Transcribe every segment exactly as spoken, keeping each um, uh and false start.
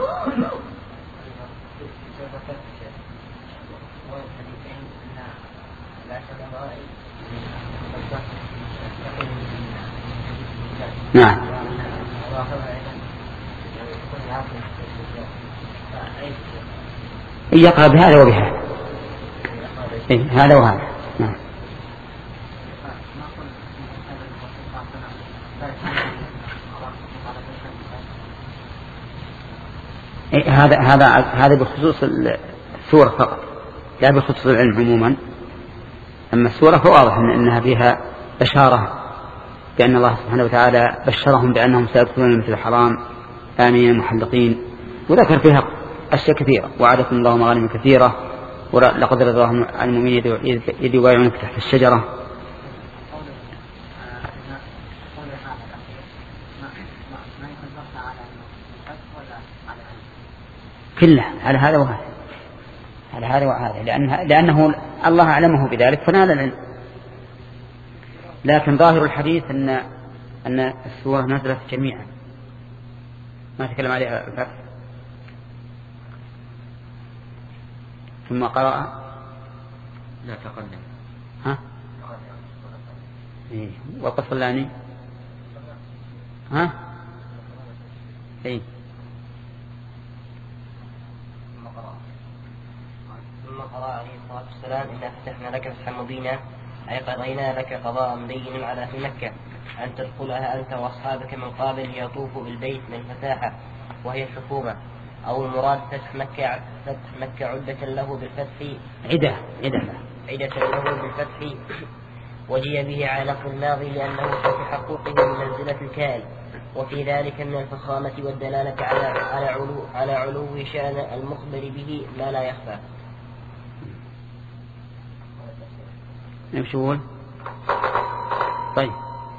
نعم. يقرأ بهذا وبهذا. إيه هذا وهذا. نعم. إيه هذا هذا هذا بخصوص السورة فقط لا بخصوص العلم عموما. أما السورة فواضح إن إنها فيها بشارة بأن الله سبحانه وتعالى بشرهم بأنهم سيدخلون مثل الحرام آمنين محلقين، وذكر فيها أشياء كثيرة، وعدكم الله مغانم كثيرة، ولقد رضي الله عن المؤمنين إذ يبايعونك تحت الشجرة. كله على هذا وهذا، على هذا وهذا، لأنه, لأنه الله أعلمه بذلك فنال العلم. لكن ظاهر الحديث أن أن السورة نزلت جميعا، ما تكلم عليها الفتح. ثم قرأ لا تقدم ها إيه. والقصلاني ها إيه. ثم قرأ عليه الصلاة والسلام إنا فتحنا لك فتحا مبينا، أي قضينا لك قضاء مبين على في مكة أن تدخلها أنت وأصحابك من قابل يطوف بالبيت من الفتاحة وهي الحكومة، أو المراد فتح مكة فتح مكة عدة له بالفتح عدة عدة عدة له بالفتح وجي به على لفظ الماضي لأنه في حقوقه من منزلة الكائن، وفي ذلك من الفخامة والدلالة على على علو على علو شأن المخبر به ما لا يخفى. نمشي. طيب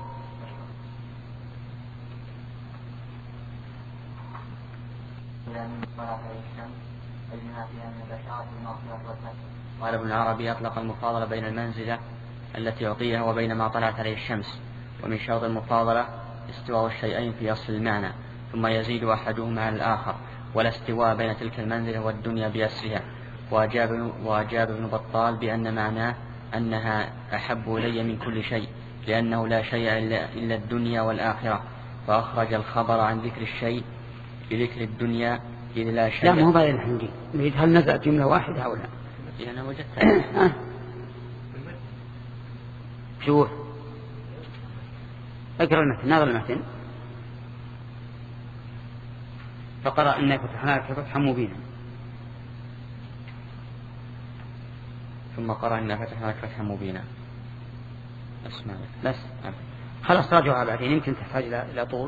قال ابن العربي أطلق المفاضلة بين المنزلة التي يعطيها وبين ما طلعت عليه الشمس، ومن شرط المفاضلة استواء الشيئين في أصل المعنى ثم يزيد أحدهما على الآخر، ولا استواء بين تلك المنزلة والدنيا بأسرها. وأجاب, وأجاب ابن بطال بأن معناه أنها أحب إلي من كل شيء، لأنه لا شيء إلا الدنيا والآخرة، فأخرج الخبر عن ذكر الشيء بذكر الدنيا إذ لا شيء. لا مو بعدين نحن نريد هل نزل جملة واحدة أو لا؟ أنا وجدتها. شوف اقرأ المتن، ناظر المتن. فقرأ إنا فتحنا لك فتحا مبينا. ثم قرأ إنا فتحنا لك فتحا مبينا. اسمع بس خلاص راجعها بعدين، يمكن تحتاج إلى طول.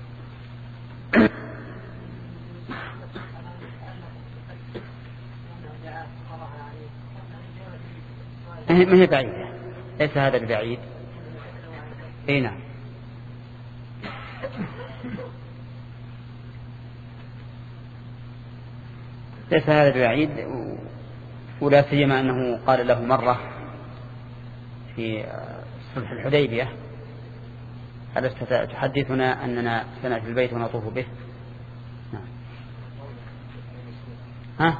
ما هي بعيدة، ليس هذا ببعيد. اي نعم. ليس هذا ببعيد، ولا سيما أنه قال له مرة في صلح الحديبية ألست تحدثنا أننا سنأتي البيت ونطوف به. نعم. ها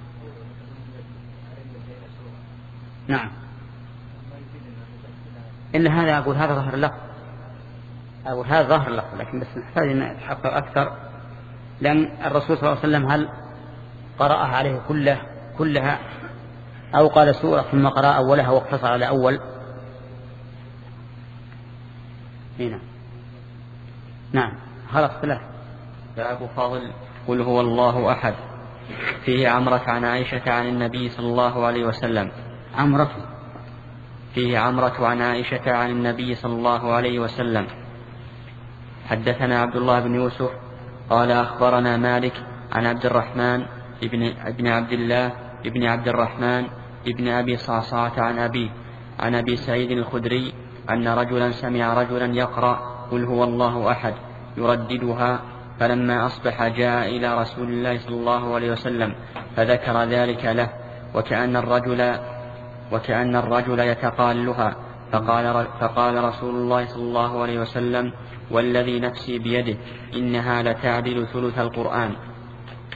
نعم. إلا هذا أقول هذا ظهر اللفظ، أقول هذا ظهر اللفظ، لكن بس نحتاج أن نتحقق أكثر، لأن الرسول صلى الله عليه وسلم هل قرأها عليه كله كلها أو قال سورة ثم قرأ أولها واقتصر على أول؟ هنا نعم. خلاص ثلاث. باب فضل قل هو الله أحد. فيه عمرة عن عائشة عن النبي صلى الله عليه وسلم. عمرة فيه عمرة عن عائشة عن النبي صلى الله عليه وسلم. حدثنا عبد الله بن يوسف قال أخبرنا مالك عن عبد الرحمن ابن, ابن عبد الله ابن عبد الرحمن ابن أبي صعصعة عن أبيه عن أبي سعيد الخدري أن رجلا سمع رجلا يقرأ قل هو الله أحد يرددها، فلما أصبح جاء إلى رسول الله صلى الله عليه وسلم فذكر ذلك له، وكأن الرجل وكأن الرجل يتقالها، فقال, فقال رسول الله صلى الله عليه وسلم والذي نفسي بيده إنها لتعدل ثلث القرآن.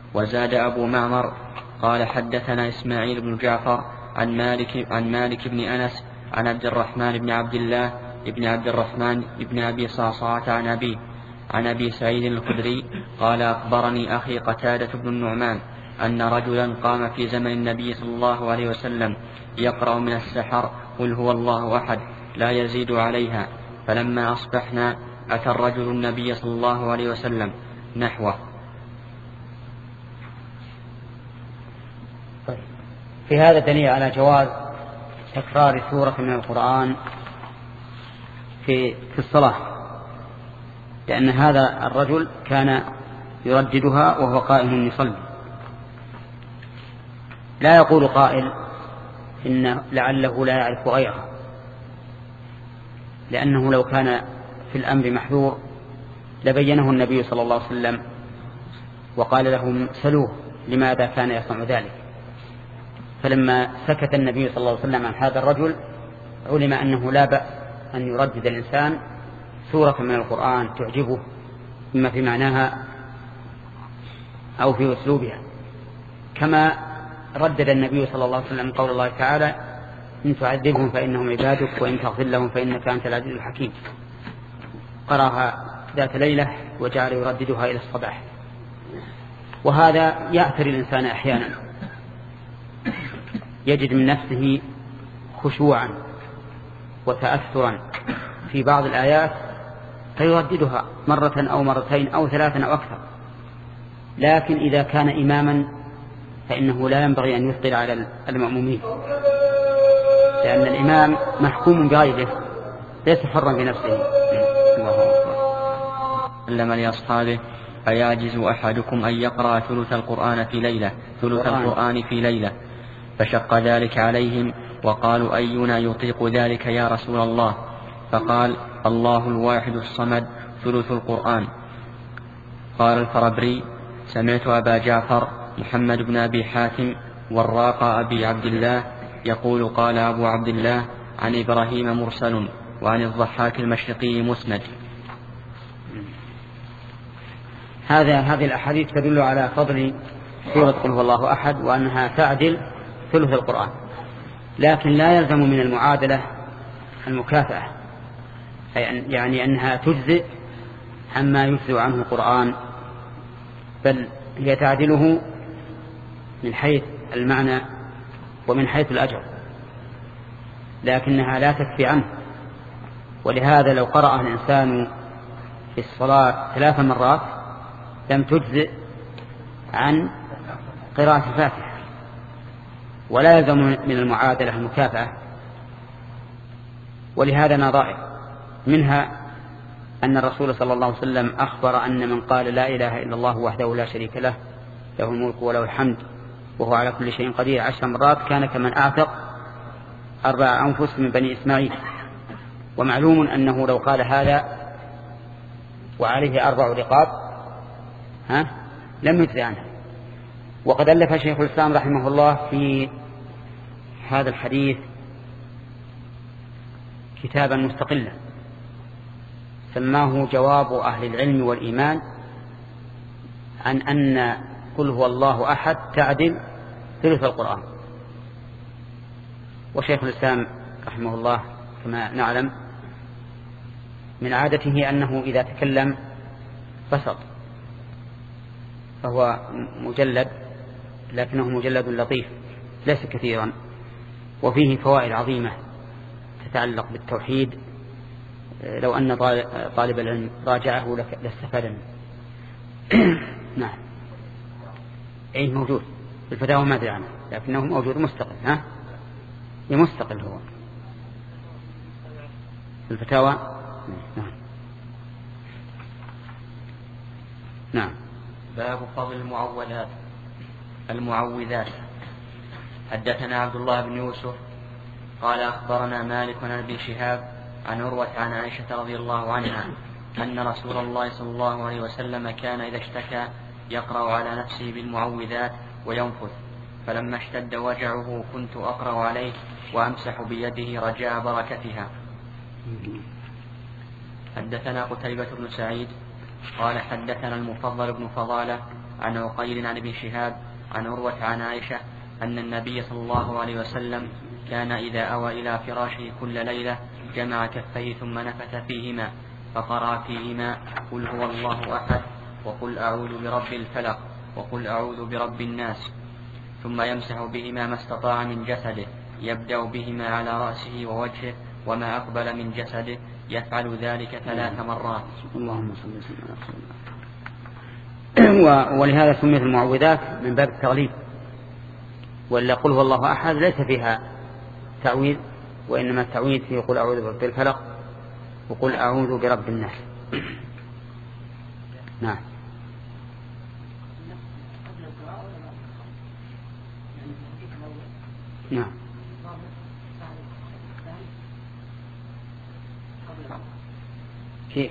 وزاد أبو معمر قال حدثنا إسماعيل بن جعفر عن مالك, عن مالك بن أنس عن عبد الرحمن بن عبد الله بن عبد الرحمن بن أبي صعصعة عن أبيه عن أبي سعيد الخدري قال أخبرني أخي قتادة بن النعمان أن رجلا قام في زمن النبي صلى الله عليه وسلم يقرأ من السحر قل هو الله أحد لا يزيد عليها، فلما أصبحنا أتى الرجل النبي صلى الله عليه وسلم نحوه. في هذا دليل على جواز تكرار سورة من القرآن في في الصلاة، لأن هذا الرجل كان يرددها وهو قائم يصلي. لا يقول قائل إن لعله لا يعرف غيرها، لأنه لو كان في الأمر محذور لبينه النبي صلى الله عليه وسلم وقال لهم سلوه لماذا كان يصنع ذلك. فلما سكت النبي صلى الله عليه وسلم عن هذا الرجل علم أنه لا بأس أن يردد الإنسان سورة من القرآن تعجبه إما في معناها أو في أسلوبها، كما ردد النبي صلى الله عليه وسلم قول الله تعالى إن تعذبهم فإنهم عبادك وإن تغفر لهم فإنك أنت العزيز الحكيم. قرأها ذات ليلة وجعل يرددها إلى الصباح. وهذا يأثر الإنسان أحيانا، يجد من نفسه خشوعا وتأثرا في بعض الآيات فيرددها مرة أو مرتين أو ثلاثا أو أكثر. لكن إذا كان إماما فإنه لا ينبغي أن يثقل على المأمومين، لأن الإمام محكوم بغيره ليس حرا بنفسه. علم لأصحابه أيعجز أحدكم أن يقرأ ثلث القرآن في ليلة ثلث القرآن في ليلة فشق ذلك عليهم وقالوا أينا يطيق ذلك يا رسول الله؟ فقال الله الواحد الصمد ثلث القرآن. قال الفربري سمعت أبا جعفر محمد بن أبي حاتم والراق أبي عبد الله يقول قال أبو عبد الله عن إبراهيم مرسل وعن الضحاك المشرقي مسند. هذا هذه الأحاديث تدل على فضل سورة قل هو الله أحد وأنها تعدل ثلث القرآن، لكن لا يلزم من المعادلة المكافأة، يعني أنها تجزئ عما يجزئ عنه القرآن، بل هي تعدله من حيث المعنى ومن حيث الأجر، لكنها لا تكفي عنه. ولهذا لو قرأ الإنسان في الصلاة ثلاث مرات لم تجزئ عن قراءة الفاتحة، ولا يلزم من المعادلة المكافأة. ولهذا نظائر منها أن الرسول صلى الله عليه وسلم أخبر أن من قال لا إله إلا الله وحده لا شريك له له الملك وله الحمد وهو على كل شيء قدير عشر مرات كان كمن أعتق أربع أنفس من بني إسماعيل. ومعلوم أنه لو قال هذا وعليه أربع رقاب ها لم يجزي عنه. وقد ألف شيخ الإسلام رحمه الله في هذا الحديث كتابا مستقلا سماه جواب أهل العلم والإيمان عن أن قل هو الله أحد تعدل ثلث القرآن. وشيخ الإسلام رحمه الله كما نعلم من عادته أنه إذا تكلم بسط، فهو مجلد لكنه مجلد لطيف ليس كثيرا، وفيه فوائد عظيمة تتعلق بالتوحيد لو أن طالب العلم راجعه لاستفاد منه. نعم أي موجود في الفتاوى ما أدري عنه، لكنه موجود مستقل. ها مستقل هو في الفتاوى. نعم نعم. باب فضل المعوذات المعوذات. حدثنا عبد الله بن يوسف قال أخبرنا مالك عن أبي شهاب عن عروة عن عائشة رضي الله عنها أن رسول الله صلى الله عليه وسلم كان إذا اشتكى يقرأ على نفسه بالمعوذات وينفث، فلما اشتد وجعه كنت أقرأ عليه وأمسح بيده رجاء بركتها. حدثنا قتيبة بن سعيد قال حدثنا المفضل بن فضالة عن عقيل عن ابن شهاب عن عروة عن عائشة أن النبي صلى الله عليه وسلم كان إذا أوى إلى فراشه كل ليلة جمع كفيه ثم نفث فيهما فقرأ فيهما قل هو الله أحد وقل أعوذ برب الفلق وقل أعوذ برب الناس، ثم يمسح بهما ما استطاع من جسده، يبدأ بهما على رأسه ووجهه وما أقبل من جسده، يفعل ذلك ثلاث مرات. اللهم صل وسلم على ولهذا سميت المعوذات من باب التغليب، ولا قل هو الله أحد ليس فيها تعويذ، وإنما التعويذ فيه قل أعوذ برب الفلق وقل أعوذ برب الناس. نعم. نعم. كيف؟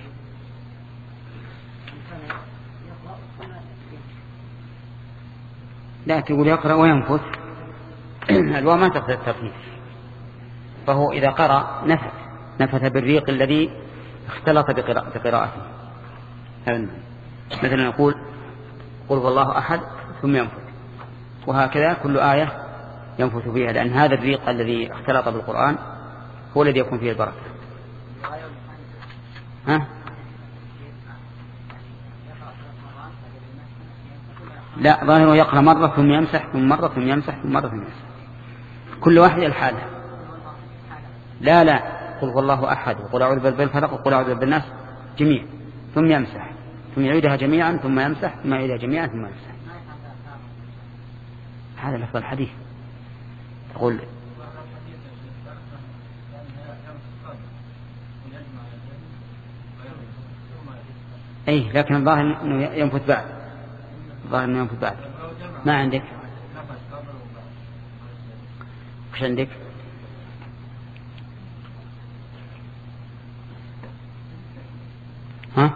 لا تقول يقرأ وينفث، الواو ما تقصد الترتيب، فهو إذا قرأ نفث نفث بالريق الذي اختلط بقراءته، مثلا نقول قل هو الله أحد ثم ينفث، وهكذا كل آية ينفث فيها، لأن هذا الريق الذي اختلط بالقرآن هو الذي يكون فيه البركة. ها؟ لا، ظاهره يقرأ مرة ثم يمسح ثم مرة ثم يمسح ثم مرة ثم يمسح، كل واحد الحالة. لا لا قل هو الله أحد وقل أعوذ برب الفلق وقل أعوذ برب الناس جميع، ثم يمسح ثم يعيدها جميعا ثم يمسح ثم يعيدها جميعا ثم يمسح. هذا لفظ الحديث. تقول أي، لكن الظاهر أنه ينفث بعد، الظاهر أنه ينفث بعد. ما عندك؟ وش عندك؟ ها؟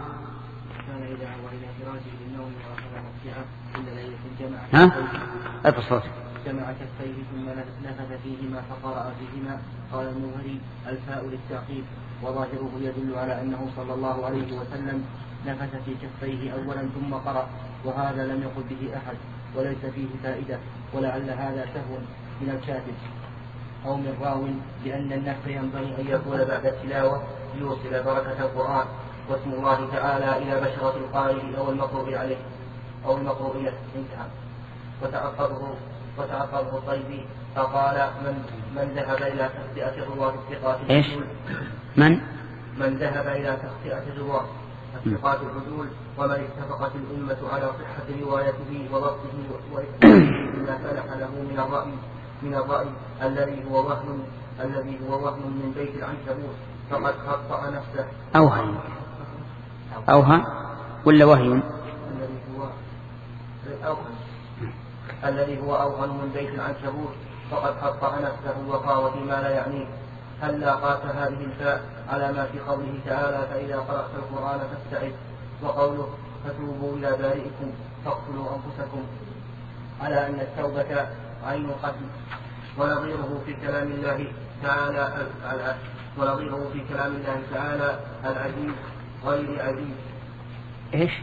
ها؟ أتصل جمع كفيه ثم نفث فيهما فقرأ فيهما. قال المنذري الفاء للتعقيب، وظاهره يدل على أنه صلى الله عليه وسلم نفث في كفيه أولا ثم قرأ، وهذا لم يقل به أحد وليس فيه فائدة، ولعل هذا سهو من الكاتب أو من راو، لأن النفث ينبغي أن يكون بعد التلاوة ليوصل بركة القرآن، واسم الله تعالى إلى بشرة القارئ أو المقروء عليه أو المقروء له. انتهى. وتعقبه وتعقبه الطيبي فقال من من ذهب إلى تخطئة الرواة الثقات العدول من من ذهب إلى تخطئة الرواة الثقات العدول، ومن اتفقت الأمة على صحة روايته وضبطه وإثباته بما فلح له من الرأي من الرأي الذي هو وهم الذي هو وهم من بيت العنكبوت، فقد خطأ نفسه. أوهى أوهى ولا وهي؟ الذي هو أوهى الذي هو أوهن من بيت العنكبوت، فقد خطأ نفسه وقال فيما لا يعنيه. هلا قاس هذه الفاء على ما في قوله تعالى فإذا قرأت القرآن فاستعذ، وقوله فتوبوا إلى بارئكم فاقتلوا أنفسكم، على أن التوبة عين قتل. ونظيره في كلام الله تعالى ونظيره في كلام الله تعالى العزيز غير عزيز. إيش؟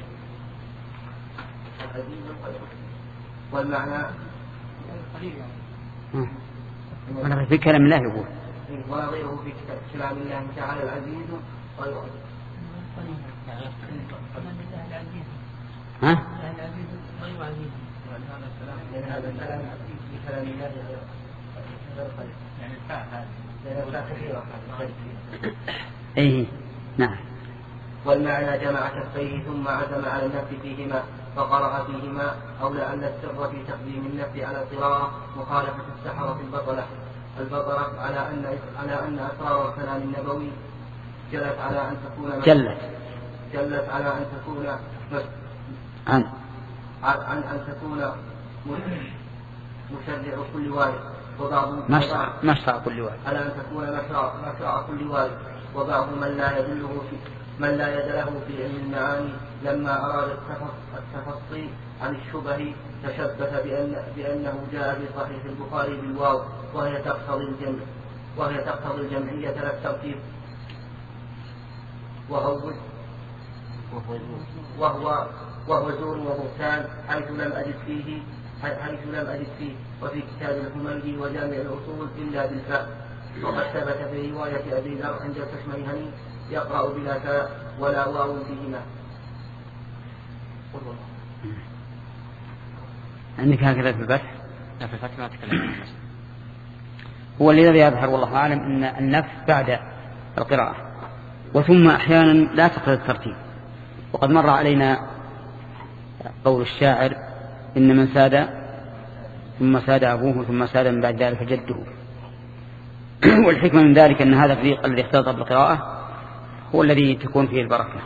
العزيز القدير. والمعنى أنا في كلام الله يقول ونظيره في كلام الله تعالى العزيز غير عزيز. ها؟ لأن هذا الكلام في كلام الله غير قليل، يعني الفاء هذه كثيرة. أيه نعم. والمعنى جمع كفيه ثم عزم على النفس فيهما فقرأ فيهما، أو لأن السر في تقديم النفس على القراءة مخالفة السحرة البطلة البطلة على أن على أن أسرار الكلام النبوي جلت على أن تكون جلت جلت على أن تكون عن عن أن تكون مشرع كل وارد، وبعض مشرع مشرع كل وارد على أن تكون مشرع مشرع كل وارد، وبعض من لا يدله في من لا يد له في علم المعاني لما أراد التفصي عن الشبه تشبه بأن بأنه جاء في صحيح البخاري بالواو، وهي تقتضي الجمع وهي تقتضي الجمعية لا الترتيب. وهو وهو وهو زور وبهتان حيث لم أجد فيه حيث لم أجد فيه وفي كتاب الحميدي وجامع الأصول إلا بالفاء. وقد ثبت في رواية أبي ذر عند الكشميهني يقرأ بلا فاء ولا واو فيهما. عندك هكذا في الفتح؟ لا في الفتح ما أتكلم. هو الذي يظهر والله أعلم أن النفس بعد القراءة، وثم أحيانا لا تقرأ الترتيب. وقد مر علينا قول الشاعر إن من ساد ثم ساد أبوه ثم ساد من بعد ذلك جده. والحكمة من ذلك أن هذا الفريق الذي اختلط بالقراءة هو الذي تكون فيه البركة.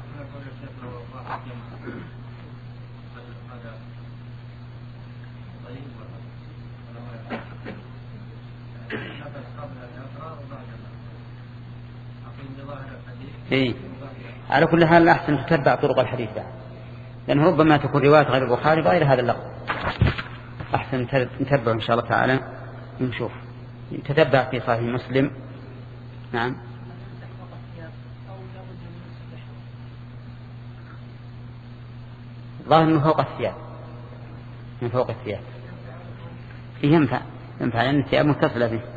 إيه؟ على كل حال الأحسن تتبع طرق الحديث بعد، لأنه ربما تكون رواية غير البخاري غير هذا اللفظ. أحسن نتبع إن شاء الله تعالى نشوف تتبع في صحيح مسلم. نعم ظاهر من فوق الثياب، من فوق الثياب ينفع ينفع لأن الثياب متصلة به.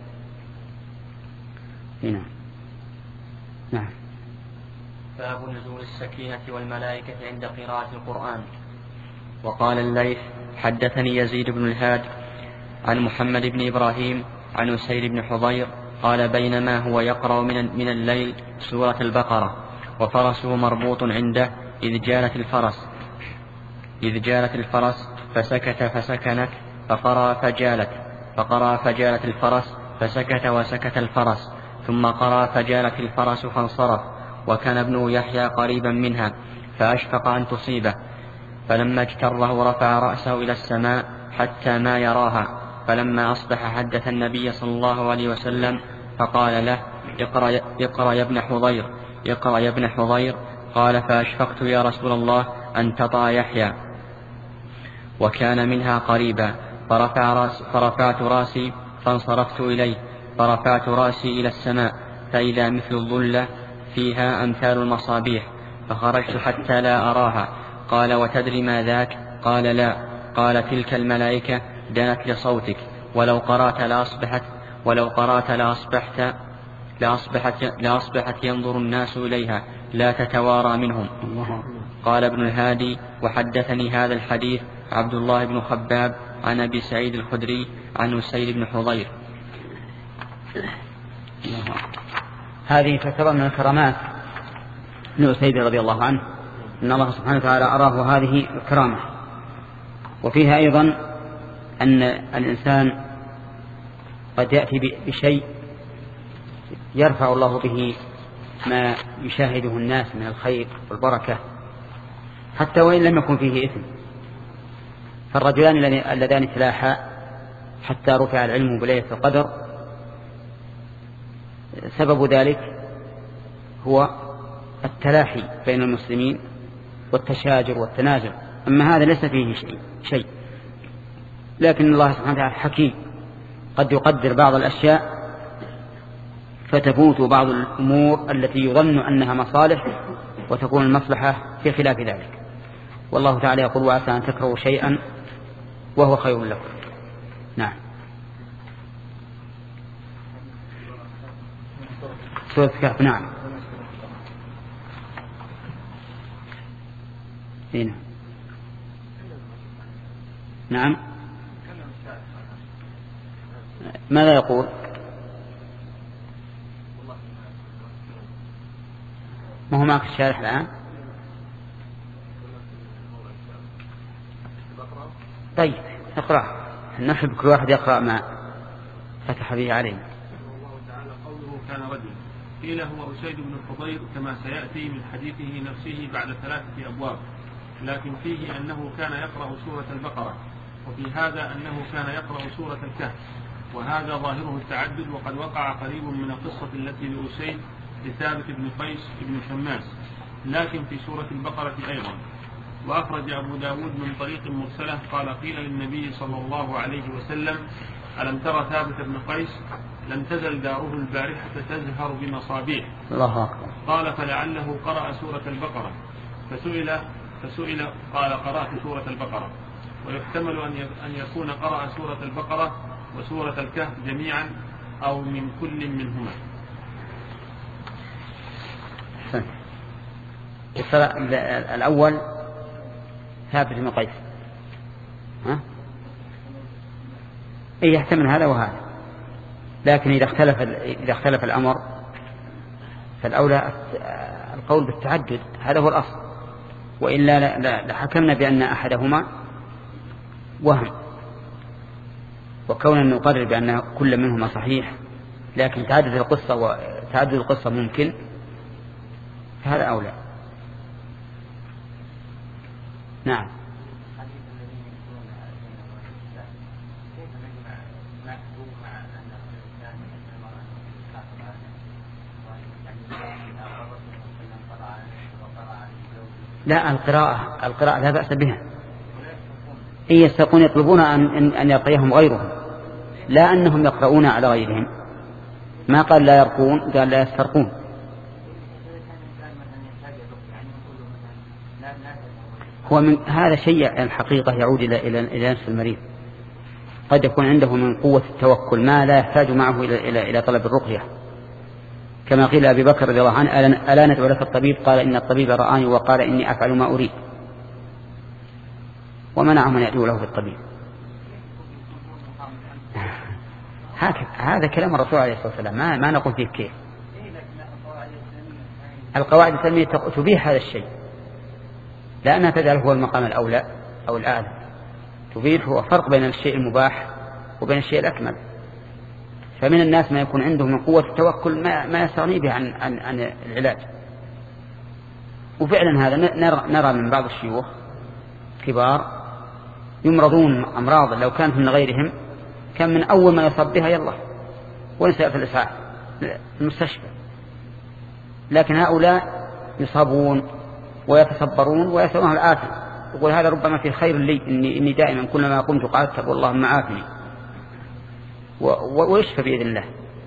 هنا نعم. باب نزول السكينة والملائكة عند قراءة القرآن. وقال الليث حدثني يزيد بن الهاد عن محمد بن إبراهيم عن أسير بن حضير قال بينما هو يقرأ من, من الليل سورة البقرة وفرسه مربوط عنده إذ جالت الفرس إذ جالت الفرس فسكت فسكنت فقرأ فجالت فقرأ فجالت الفرس فسكت وسكت الفرس ثم قرأ فجالت الفرس فانصرف وكان ابنه يحيى قريبا منها فأشفق أن تصيبه فلما اجتره رفع رأسه إلى السماء حتى ما يراها فلما أصبح حدث النبي صلى الله عليه وسلم فقال له اقرأ, اقرأ يا ابن حضير اقرأ يا ابن حضير قال فأشفقت يا رسول الله أن تطأ يحيى وكان منها قريبا فرفع راس فرفعت راسي فانصرفت إليه فرفعت راسي إلى السماء فإذا مثل الظلة فيها أمثال المصابيح فخرجت حتى لا أراها. قال وتدري ما ذاك؟ قال لا. قال تلك الملائكة دنت لصوتك ولو قرأت لأصبحت ولو قرأت لأصبحت لأصبحت, لأصبحت ينظر الناس إليها لا تتوارى منهم. قال ابن الهادي وحدثني هذا الحديث عبد الله بن خباب عن أبي سعيد الخدري عن أسير بن حضير. هذه تعتبر من الكرامات لأسيد رضي الله عنه أن الله سبحانه وتعالى أراه هذه الكرامة. وفيها أيضا أن الإنسان قد يأتي بشيء يرفع الله به ما يشاهده الناس من الخير والبركة حتى وإن لم يكن فيه إثم. فالرجلان اللذان تلاحا حتى رفع العلم بليلة القدر سبب ذلك هو التلاحي بين المسلمين والتشاجر والتنازل. أما هذا ليس فيه شيء, شيء. لكن الله سبحانه وتعالى حكيم قد يقدر بعض الأشياء فتفوت بعض الأمور التي يظن أنها مصالح وتكون المصلحة في خلاف ذلك. والله تعالى يقول وعسى أن تكرهوا شيئا وهو خير لكم. نعم. سورة الكهف. نعم. هنا. نعم. ماذا يقول؟ ما هو معك الشارح الآن؟ طيب اقرأ. نحب كل واحد يقرأ ما فتح به علينا. الله تعالى قوله كان رجل قيل هو أسيد بن الحضير كما سيأتي من حديثه نفسه بعد ثلاثة أبواب، لكن فيه أنه كان يقرأ سورة البقرة، وفي هذا أنه كان يقرأ سورة الكهف، وهذا ظاهره التعدد، وقد وقع قريب من القصة التي لأسيد لثابت بن قيس بن شماس لكن في سورة البقرة أيضا. وأخرج أبو داود من طريق مرسلة قال قيل للنبي صلى الله عليه وسلم ألم ترى ثابت بن قيس لم تزل داره البارحة تزهر بمصابيح. الله أكبر. قال فلعله قرأ سورة البقرة، فسئل فسئل قال قرأت سورة البقرة، ويحتمل أن يكون قرأ سورة البقرة وسورة الكهف جميعا أو من كل منهما. الأول ثابت بن قيس، ها؟ إيه يحتمل هذا وهذا، لكن إذا اختلف إذا اختلف الأمر فالأولى القول بالتعدد، هذا هو الأصل، وإلا لحكمنا بأن أحدهما وهم، وكوننا نقرر بأن كل منهما صحيح لكن تعدد القصة وتعدد القصة ممكن، فهذا أولى. نعم. لا، القراءة القراءة لا بأس بها، إن يستقون يطلبون أن أن يرقيهم غيرهم، لا أنهم يقرؤون على غيرهم. ما قال لا يرقون، قال لا يسترقون. هو من هذا شيء الحقيقة يعود إلى إلى إلى نفس المريض، قد يكون عنده من قوة التوكل ما لا يحتاج معه إلى إلى إلى طلب الرقية، كما قيل أبي بكر رضي الله عنه ألا ندعو لك الطبيب؟ قال إن الطبيب رآني وقال إني أفعل ما أريد، ومنعه من يدعو له في الطبيب. هذا كلام الرسول عليه الصلاة والسلام، ما, ما نقول فيه كيف. القواعد السلمية تبيح هذا الشيء، لأنها تجعل هو المقام الأولى أو الأعلى، تبيح هو فرق بين الشيء المباح وبين الشيء الأكمل. فمن الناس ما يكون عنده من قوة التوكل ما, ما يستغني به عن, عن, عن العلاج. وفعلا هذا نرى, نرى من بعض الشيوخ كبار يمرضون أمراض لو كانت من غيرهم كان من أول ما يصاب بها يلا ونسأل في الإسعاف المستشفى، لكن هؤلاء يصابون ويتصبرون ويسألون العافية. يقول هذا ربما في خير لي، إني, إني دائما كلما قمت قعدت اللهم عافني، ويشفى بإذن الله.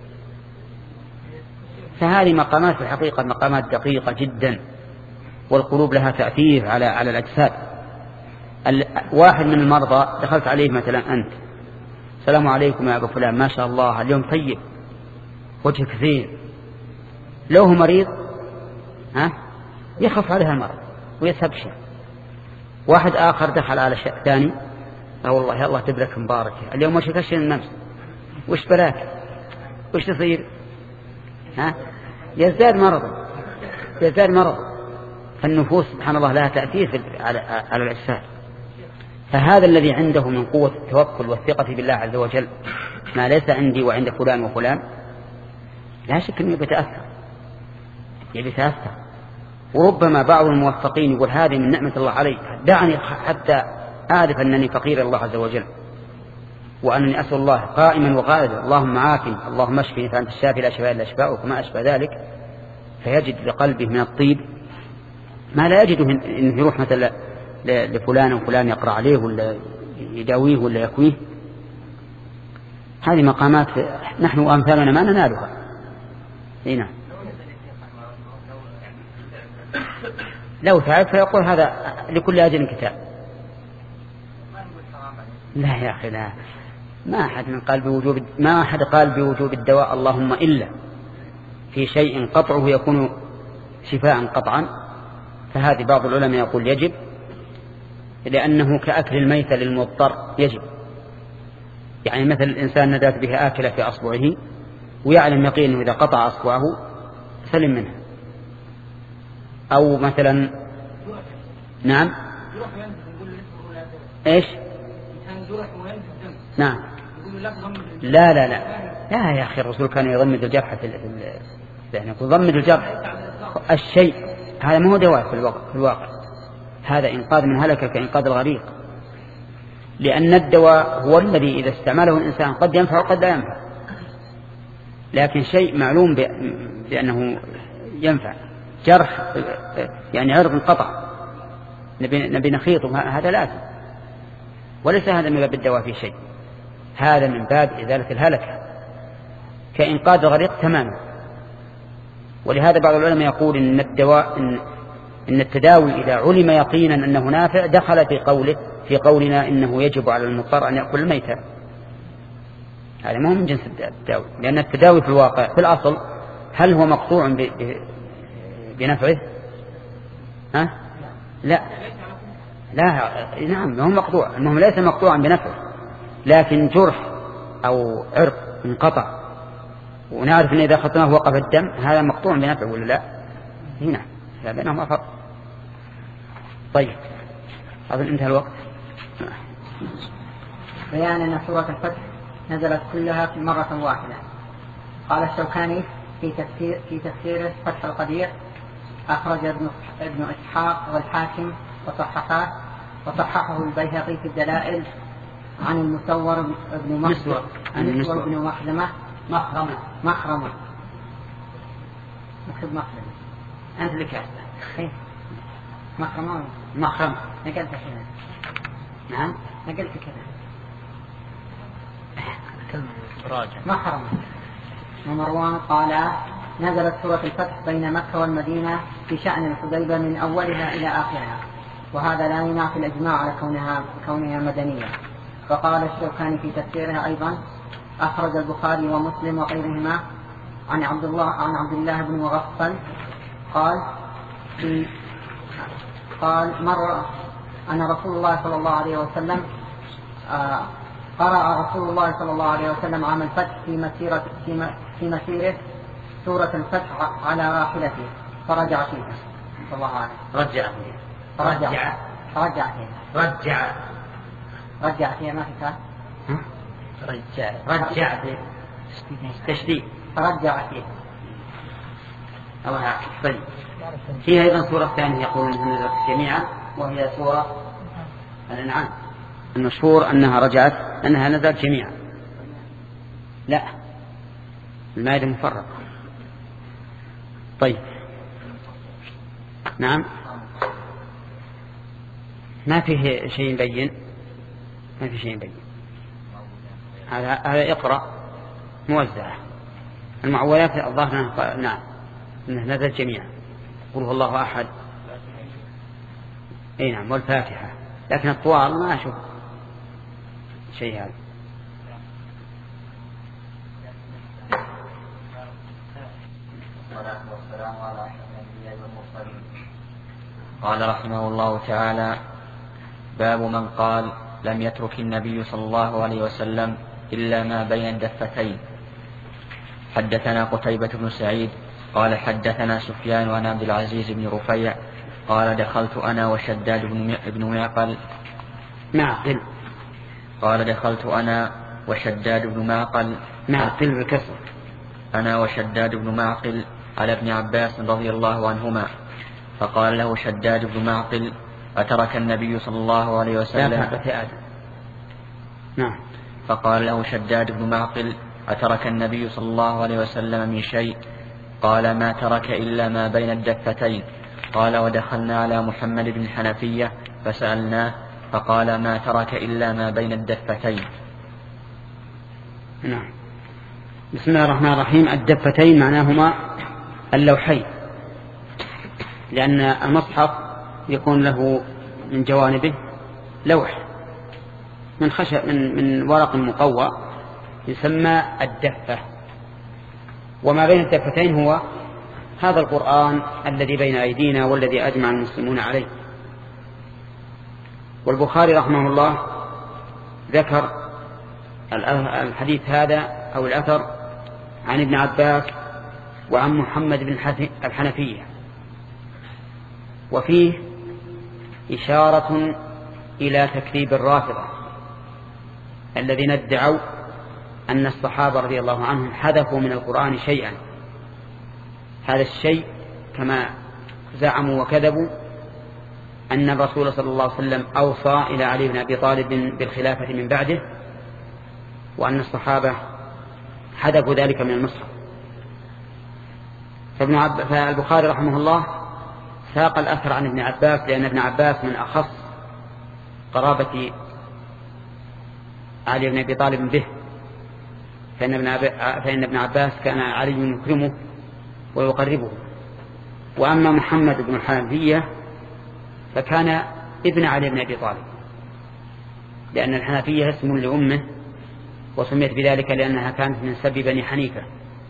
فهذه مقامات في الحقيقة مقامات دقيقة جدا، والقلوب لها تأثير على على الأجساد. واحد من المرضى دخلت عليه مثلا أنت، السلام عليكم يا أبو فلان، ما شاء الله اليوم طيب وجه كثير، لو هو مريض ها يخف عليها المرض ويستبشر. واحد آخر دخل على شيء ثاني، لا والله الله تبارك مبارك اليوم وش كشن النفس، وش بلاك وش تصير، ها يزداد مرض يزداد مرض. فالنفوس سبحان الله لها تأثير على على الأجساد. فهذا الذي عنده من قوة التوكل والثقة بالله عز وجل ما ليس عندي وعند فلان وفلان، لا شك أنه يتأثر يتأثر. وربما بعض الموفقين يقول هذه من نعمة الله علي، دعني حتى أعرف أنني فقير الله عز وجل، وأنني أسأل الله قائما وقائدا اللهم عافني اللهم اشفني فأنت الشافي لا شفاء إلا شفاؤك وما أشبه ذلك، فيجد لقلبه من الطيب ما لا يجده إنه يروح مثلا لفلان وفلان يقرأ عليه ولا يداويه ولا يكويه. هذه مقامات نحن وأمثالنا ما ننالها. هنا لو تعب فيقول هذا لكل أجل كتاب. لا يا أخي لا، ما أحد من قال بوجوب ما أحد قال بوجوب الدواء اللهم إلا في شيء قطعه يكون شفاء قطعا، فهذه بعض العلماء يقول يجب، لأنه كأكل الميتة للمضطر يجب. يعني مثل الإنسان ندات به آكلة في أصبعه ويعلم يقينه إذا قطع أصبعه سلم منها، أو مثلا نعم إيش نعم لا لا لا لا يا أخي الرسول كان يضمد الجرح في يعني يضمد الجرح الشيء هذا ما هو دواء في الواقع، هذا إنقاذ من هلكة كإنقاذ الغريق، لأن الدواء هو الذي إذا استعمله الإنسان قد ينفع وقد لا ينفع، لكن شيء معلوم بأنه ينفع. جرح يعني عرض انقطع نبي نخيطه هذا لازم، وليس هذا من باب الدواء في شيء، هذا من باب إزالة الهلكة كإنقاذ الغريق تماما. ولهذا بعض العلماء يقول إن الدواء إن, إن التداوي إذا علم يقينا أنه نافع دخل في قوله في قولنا إنه يجب على المضطر أن يأكل الميتة. هذا ما هو من جنس التداوي، لأن التداوي في الواقع في الأصل هل هو مقطوع بنفعه؟ ها؟ لا لا نعم ما هو مقطوع، المهم ليس مقطوعا بنفعه، لكن جرح أو عرق انقطع ونعرف أن إذا خطناه وقف الدم هذا مقطوع بنفعه ولا لا؟ هنا لا بينهما فرق. طيب أظن انتهى الوقت. بيان أن سورة الفتح نزلت كلها في مرة واحدة. قال الشوكاني في تفسير في تفسيره فتح القدير أخرج ابن ابن إسحاق والحاكم وصححه وصححه البيهقي في الدلائل عن المسور ابن مسور المسور ابن مخزمة مخرمة مخرمة مكتب مخرمة أنت اللي كاتبه مخرمة مخرمة نقلت كذا. نعم نقلت كذا راجع مخرمة. ومروان قال نزلت سورة الفتح بين مكة والمدينة في شأن الحديبة من أولها إلى آخرها، وهذا لا ينافي الإجماع على كونها كونها مدنية. وقال الشوكاني في تفسيرها أيضا أخرج البخاري ومسلم وغيرهما عن عبد الله عن عبد الله بن مغفل قال في قال مر أن رسول الله صلى الله عليه وسلم آه قرأ رسول الله صلى الله عليه وسلم عام الفتح في مسيرة في مسيره سورة الفتح على راحلته فرجع فيها صلى الله عليه رجع فرجع فرجع فيها رجع رجع فيها ما في كان رجع رجع فيها تشديد فرجع فيها. الله يعافيك. طيب فيها أيضا سورة ثانية يقولون أنها نزلت جميعا وهي سورة الأنعام. المشهور أنها رجعت أنها نزلت جميعا. لا المائدة مفرقة. طيب نعم ما فيه شيء يبين ما في شيء يبين هذا هذا اقرأ موزعة. المعوذات الظاهر نعم انها نزلت جميعا قل هو الله احد اي نعم والفاتحة، لكن الطوال ما اشوف شيء هذا. والسلام على أشرف الأنبياء والمرسلين. قال رحمه الله تعالى: باب من قال لم يترك النبي صلى الله عليه وسلم إلا ما بين الدفتين. حدثنا قتيبة بن سعيد قال حدثنا سفيان عن عبد العزيز بن رفيع قال دخلت أنا وشداد بن معقل معقل قال دخلت أنا وشداد بن معقل معقل بالكسر أنا وشداد بن معقل على ابن عباس رضي الله عنهما، فقال له شداد بن معقل: أترك النبي صلى الله عليه وسلم نعم فقال له شداد بن معقل: أترك النبي صلى الله عليه وسلم من شيء؟ قال: ما ترك إلا ما بين الدفتين. قال: ودخلنا على محمد بن الحنفية فسألناه فقال: ما ترك إلا ما بين الدفتين. نعم. بسم الله الرحمن الرحيم. الدفتين معناهما اللوحين، لأن المصحف يكون له من جوانبه لوح من خشب من, من ورق مقوى يسمى الدفة. وما بين الدفتين هو هذا القرآن الذي بين أيدينا والذي أجمع المسلمون عليه. والبخاري رحمه الله ذكر الحديث هذا أو الأثر عن ابن عباس وعن محمد بن الحنفية، وفيه إشارة إلى تكذيب الرافضة الذين ادعوا أن الصحابة رضي الله عنهم حذفوا من القرآن شيئا. هذا الشيء كما زعموا وكذبوا أن الرسول صلى الله عليه وسلم أوصى إلى علي بن أبي طالب بالخلافة من بعده، وأن الصحابة حذفوا ذلك من المصحف. فابن عب... فالبخاري رحمه الله ساق الأثر عن ابن عباس، لأن ابن عباس من أخص قرابة علي بن أبي طالب به، فإن ابن, فإن ابن عباس كان علي يكرمه ويقربه. وأما محمد بن الحنفية فكان ابن علي بن أبي طالب، لأن الحنفية اسم لأمه وسميت بذلك لأنها كانت من سب بني حنيفة.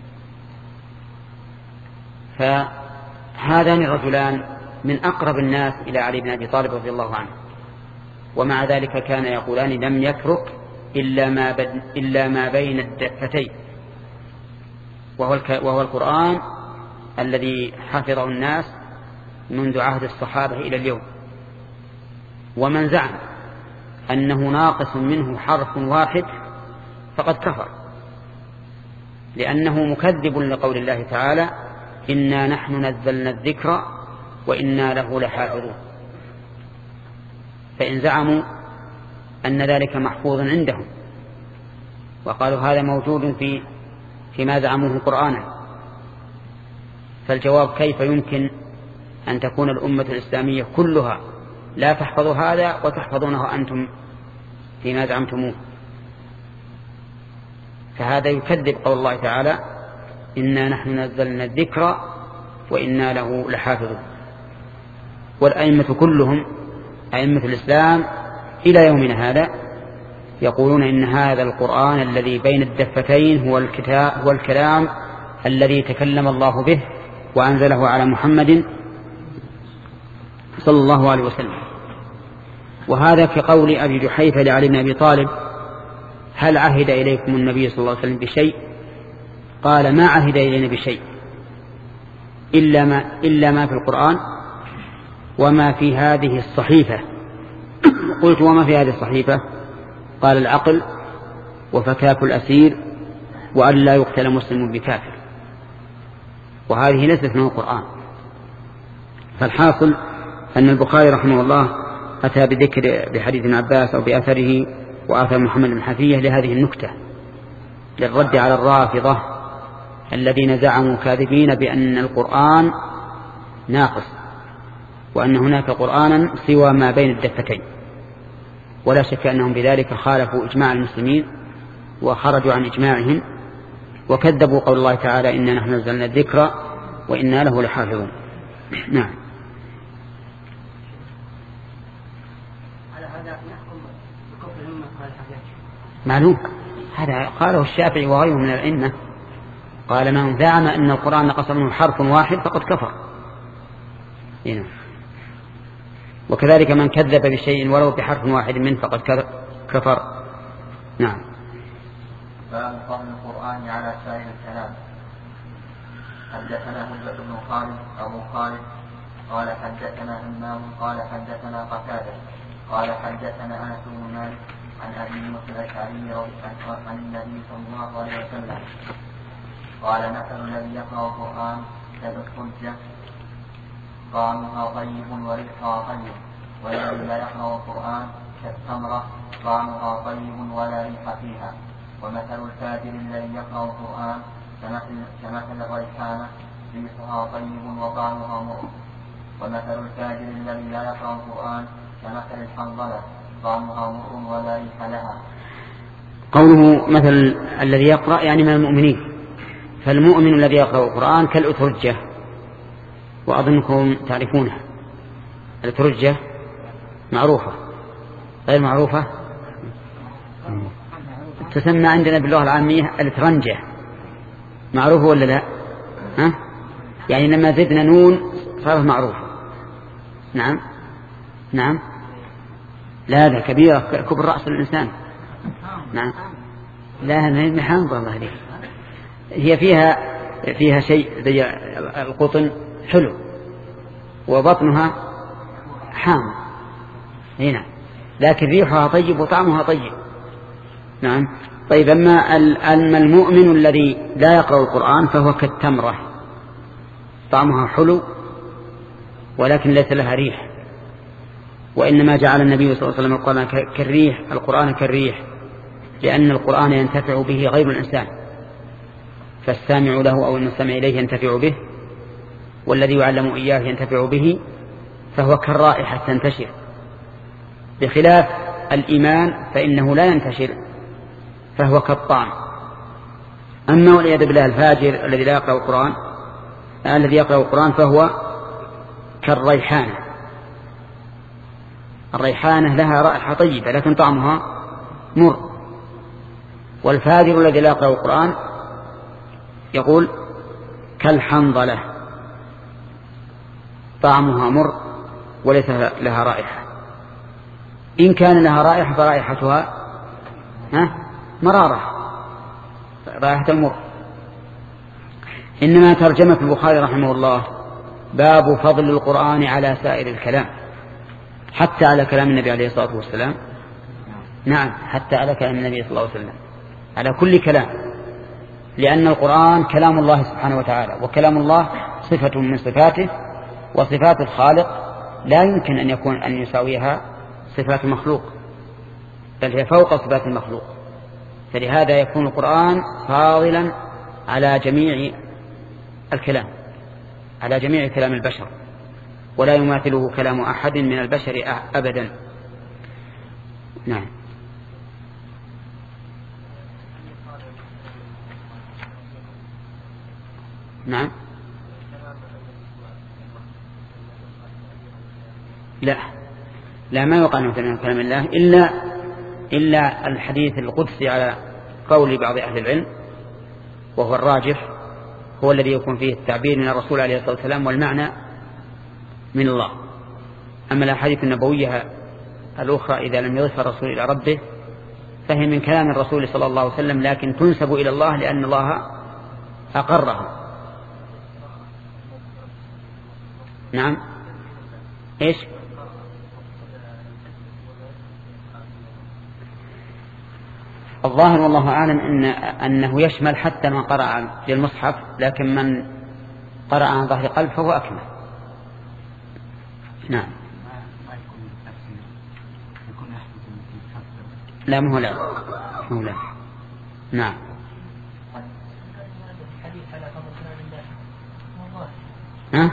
فهذان الرجلان من أقرب الناس إلى علي بن أبي طالب رضي الله عنه، ومع ذلك كان يقولان لم يترك إلا ما, إلا ما بين الدفتين، وهو, وهو القرآن الذي حفظه الناس منذ عهد الصحابة إلى اليوم. ومن زعم أنه ناقص منه حرف واحد فقد كفر، لأنه مكذب لقول الله تعالى إنا نحن نزلنا الذكر وإنا له لحافظون. فإن زعموا أن ذلك محفوظ عندهم وقالوا هذا موجود في فيما زعموه قرآنا، فالجواب كيف يمكن أن تكون الأمة الإسلامية كلها لا تحفظ هذا وتحفظونه أنتم فيما زعمتموه؟ فهذا يكذب قول الله تعالى إنا نحن نزلنا الذكر وإنا له لحافظون. والأئمة كلهم أئمة الإسلام إلى يومنا هذا يقولون إن هذا القرآن الذي بين الدفتين هو الكتاب هو الكلام الذي تكلم الله به وأنزله على محمد صلى الله عليه وسلم. وهذا كقول أبي جحيفة لعلي بن أبي طالب هل عهد إليكم النبي صلى الله عليه وسلم بشيء؟ قال ما عهد إلينا بشيء إلا ما, إلا ما في القرآن وما في هذه الصحيفة. قلت وما في هذه الصحيفة؟ قال العقل وفكاك الأسير وأن لا يقتل مسلم بكافر، وهذه ليست من القرآن. فالحاصل أن البخاري رحمه الله أتى بذكر بحديث ابن عباس أو بأثره وآثر محمد بن حنفية لهذه النكتة، للرد على الرافضة الذين زعموا كاذبين بأن القرآن ناقص وأن هناك قرآنا سوى ما بين الدفتين. ولا شك أنهم بذلك خالفوا إجماع المسلمين وخرجوا عن إجماعهم وكذبوا قول الله تعالى إنا نحن نزلنا الذكر وإنا له لحافظون. نعم. معلوم هذا قاله الشافعي وغيره من الأئمة، قال من زعم أن القرآن نقص منه حرف واحد فقد كفر. هنا. وكذلك من كذب بشيء ولو بحرف واحد منه فقد كفر. نعم. باب فضل القرآن على سائر الكلام. حدثنا هبة بن خالد أبو خالد قال حدثنا همام قال حدثنا قتادة قال حدثنا أنس بن مالك عن أبي موسى الأشعري عن النبي صلى الله عليه وسلم قال مثل الذي يقرأ القرآن كالحجة طعمها طيب وريحها طيب، والذي لا يقرأ القرآن كالتمرة طعمها طيب ولا ريح فيها. ومثل الفاجر الذي يقرأ القرآن كمثل الريحانة ريحها طيب وطعمها مر. ومثل الفاجر الذي لا يقرأ القرآن كمثل الحنظلة طعمها مر ولا ريح لها. قوله مثل الذي يقرأ يعني من المؤمنين، فالمؤمن الذي يقرأ القرآن كالأترجة، وأظنكم تعرفونها. الأترجة معروفة غير معروفة؟ تسمى عندنا باللغة العامية الترنجة، معروفة ولا لا؟ ها؟ يعني لما زدنا نون صارت معروفة. نعم نعم لا هذا كبيرة كبر رأس الإنسان. نعم لا هذا محامضة الله عليك. هي فيها فيها شيء زي القطن حلو وبطنها حامض هنا، لكن ريحها طيب وطعمها طيب. نعم. طيب أما المؤمن الذي لا يقرأ القرآن فهو كالتمرة طعمها حلو ولكن ليس لها ريح. وإنما جعل النبي صلى الله عليه وسلم القرآن كالريح القرآن كالريح لأن القرآن ينتفع به غير الإنسان، فالسامع له أو المستمع إليه ينتفع به، والذي يعلم إياه ينتفع به، فهو كالرائحة تنتشر، بخلاف الإيمان فإنه لا ينتشر فهو كالطعام. أما والعياذ بالله الفاجر الذي لا يقرأ القرآن الذي يقرأ القرآن فهو كالريحانة. الريحانة لها رائحة طيبة لكن طعمها مر. والفاجر الذي لا يقرأ القرآن يقول كالحنظلة، طعمها مر وليس لها رائحة. إن كان لها رائحة فرائحتها مرارة، رائحة المر. إنما ترجمة البخاري رحمه الله باب فضل القرآن على سائر الكلام، حتى على كلام النبي عليه الصلاة والسلام. نعم، حتى على كلام النبي صلى الله عليه وسلم، على كل كلام، لأن القرآن كلام الله سبحانه وتعالى، وكلام الله صفة من صفاته، وصفات الخالق لا يمكن أن يكون أن يساويها صفات المخلوق، بل هي فوق صفات المخلوق. فلهذا يكون القرآن فاضلا على جميع الكلام، على جميع كلام البشر، ولا يماثله كلام أحد من البشر أبدا. نعم. نعم. لا لا ما يقال من كلام الله إلا إلا الحديث القدسي على قول بعض أهل العلم، وهو الراجح، هو الذي يكون فيه التعبير من الرسول عليه الصلاة والسلام والمعنى من الله. أما الأحاديث النبوية الأخرى إذا لم يضف الرسول إلى ربه فهي من كلام الرسول صلى الله عليه وسلم، لكن تنسب إلى الله لأن الله أقرها. نعم. إيش؟ الظاهر والله أعلم إن أنه يشمل حتى من قرأ للمصحف، لكن من قرأ عن ظهر قلب فهو أكمل. نعم. لا مو لا مو لا. نعم. ها؟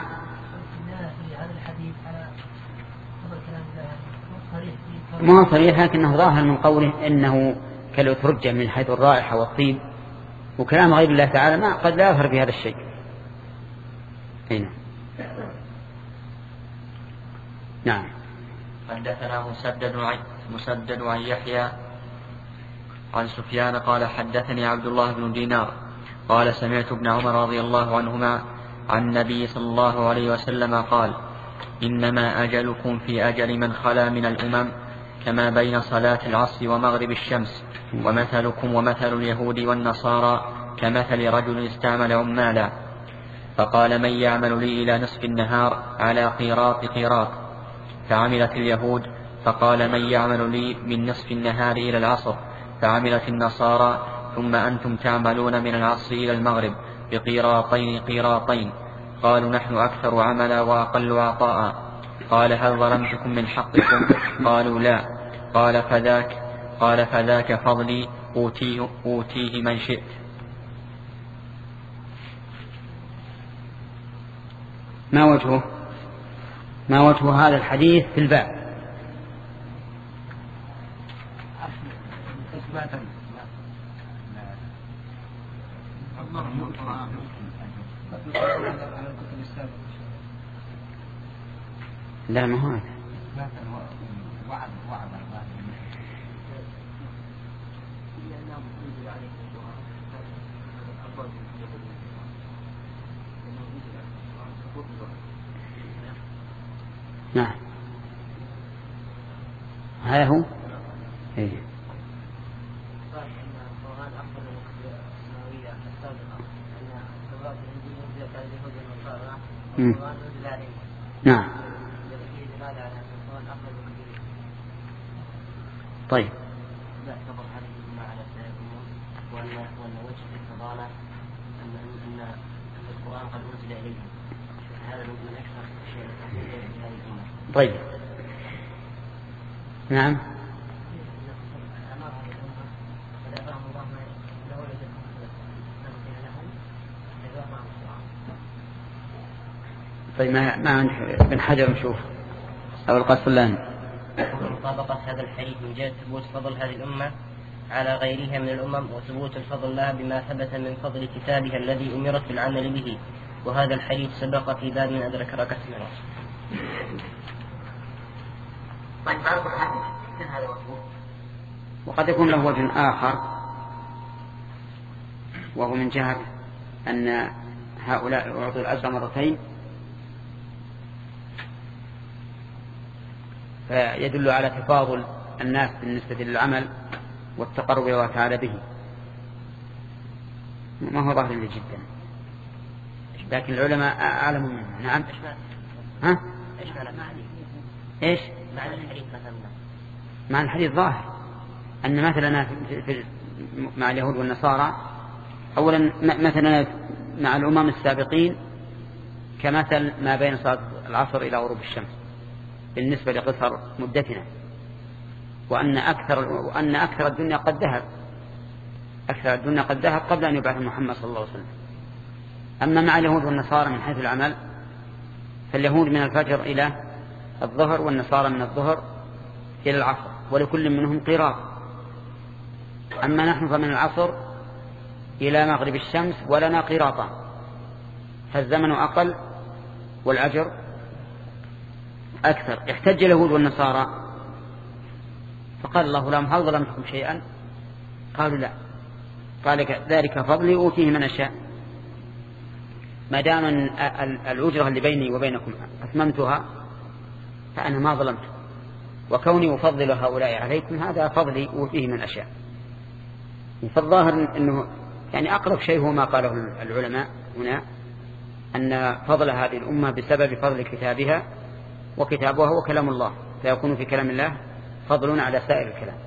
ما صريح، لكنه ظاهر من قوله إنه كالأترجة من حيث الرائحة والطيب، وكلام غير الله تعالى ما قد لا يظهر بهذا الشيء. هنا. نعم. حدثنا مسدد عن مسدد عن يحيى عن سفيان قال حدثني عبد الله بن دينار قال سمعت ابن عمر رضي الله عنهما عن النبي صلى الله عليه وسلم قال إنما أجلكم في أجل من خلا من الأمم كما بين صلاة العصر ومغرب الشمس، ومثلكم ومثل اليهود والنصارى كمثل رجل استعمل عمالا فقال من يعمل لي إلى نصف النهار على قيراط قيراط، فعملت اليهود، فقال من يعمل لي من نصف النهار إلى العصر، فعملت النصارى، ثم أنتم تعملون من العصر إلى المغرب بقيراطين قيراطين. قالوا نحن أكثر عملا وأقل عطاء. قال هل ظلمتكم من حقكم؟ قالوا لا. قال فذاك قال فذاك فضلي أوتيه, أوتيه من شئت. ما وجهه ما وجه هذا الحديث في الباب؟ لا ما هو هذا. نعم هذا هو. إيه. نعم. طيب. طيب. نعم. طيب ما ما من حجر نشوف أو القصلان. مطابقة هذا الحديث من جهة ثبوت فضل هذه الأمة على غيرها من الأمم، وثبوت الفضل لها بما ثبت من فضل كتابها الذي أمرت بالعمل به. وهذا الحديث سبق في باب من أدرك ركعة من العصر. وقد يكون له وجه آخر، وهو من جهة أن هؤلاء أعطوا الأجر مرتين، فيدل على تفاضل الناس بالنسبة للعمل والتقرب الله تعالى به. ما هو ظاهر لي جدا، لكن العلماء أعلم منه. نعم. ها؟ إيش معنى الحديث؟ إيش؟ معنى الحديث مثلا. معنى الحديث ظاهر أن مثلنا في مع اليهود والنصارى، أولا مثلنا مع الأمم السابقين كمثل ما بين صلاة العصر إلى غروب الشمس بالنسبة لقصر مدتنا، وأن أكثر وأن أكثر الدنيا قد ذهب أكثر الدنيا قد ذهب قبل أن يبعث محمد صلى الله عليه وسلم. أما مع اليهود والنصارى من حيث العمل، فاليهود من الفجر إلى الظهر، والنصارى من الظهر إلى العصر، ولكل منهم قيراط. أما نحن فمن العصر إلى مغرب الشمس ولنا قيراطان، فالزمن أقل والأجر أكثر. احتج اليهود والنصارى فقال الله لهم هل ظلمتكم شيئا؟ قالوا لا. قال ذلك فضلي أوتيه من أشاء، ما دام الأجرة اللي بيني وبينكم أتممتها فأنا ما ظلمت، وكوني أفضل هؤلاء عليكم هذا فضلي أوتيه من أشاء. فالظاهر أنه يعني أقرب شيء هو ما قاله العلماء هنا، أن فضل هذه الأمة بسبب فضل كتابها، وكتابها هو كلام الله، فيكون في كلام الله فضل على سائر الكلام.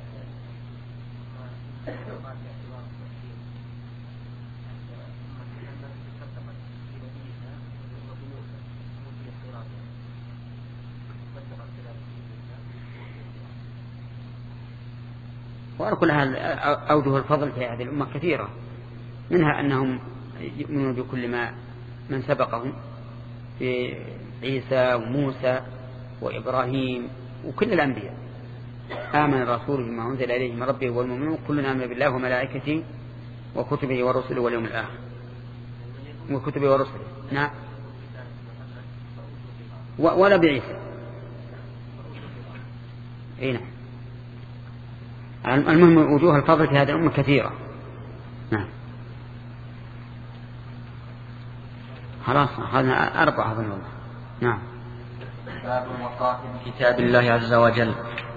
وكلها أوجه الفضل في هذه الأمة كثيرة، منها أنهم يؤمنون بكل ما من سبقهم في عيسى وموسى وإبراهيم وكل الأنبياء. آمن الرسول بما أنزل إليه من ربه والمؤمنون كلنا آمن بالله وملائكته وكتبه ورسله واليوم الآخر وكتبه ورسله. نعم. ولا بعيسى. أي نعم. المهم وجوه الفضل في هذه الأمة كثيرة. نعم. خلاص هذا أربعة أظن. نعم. باب الوصاة من كتاب الله عز وجل.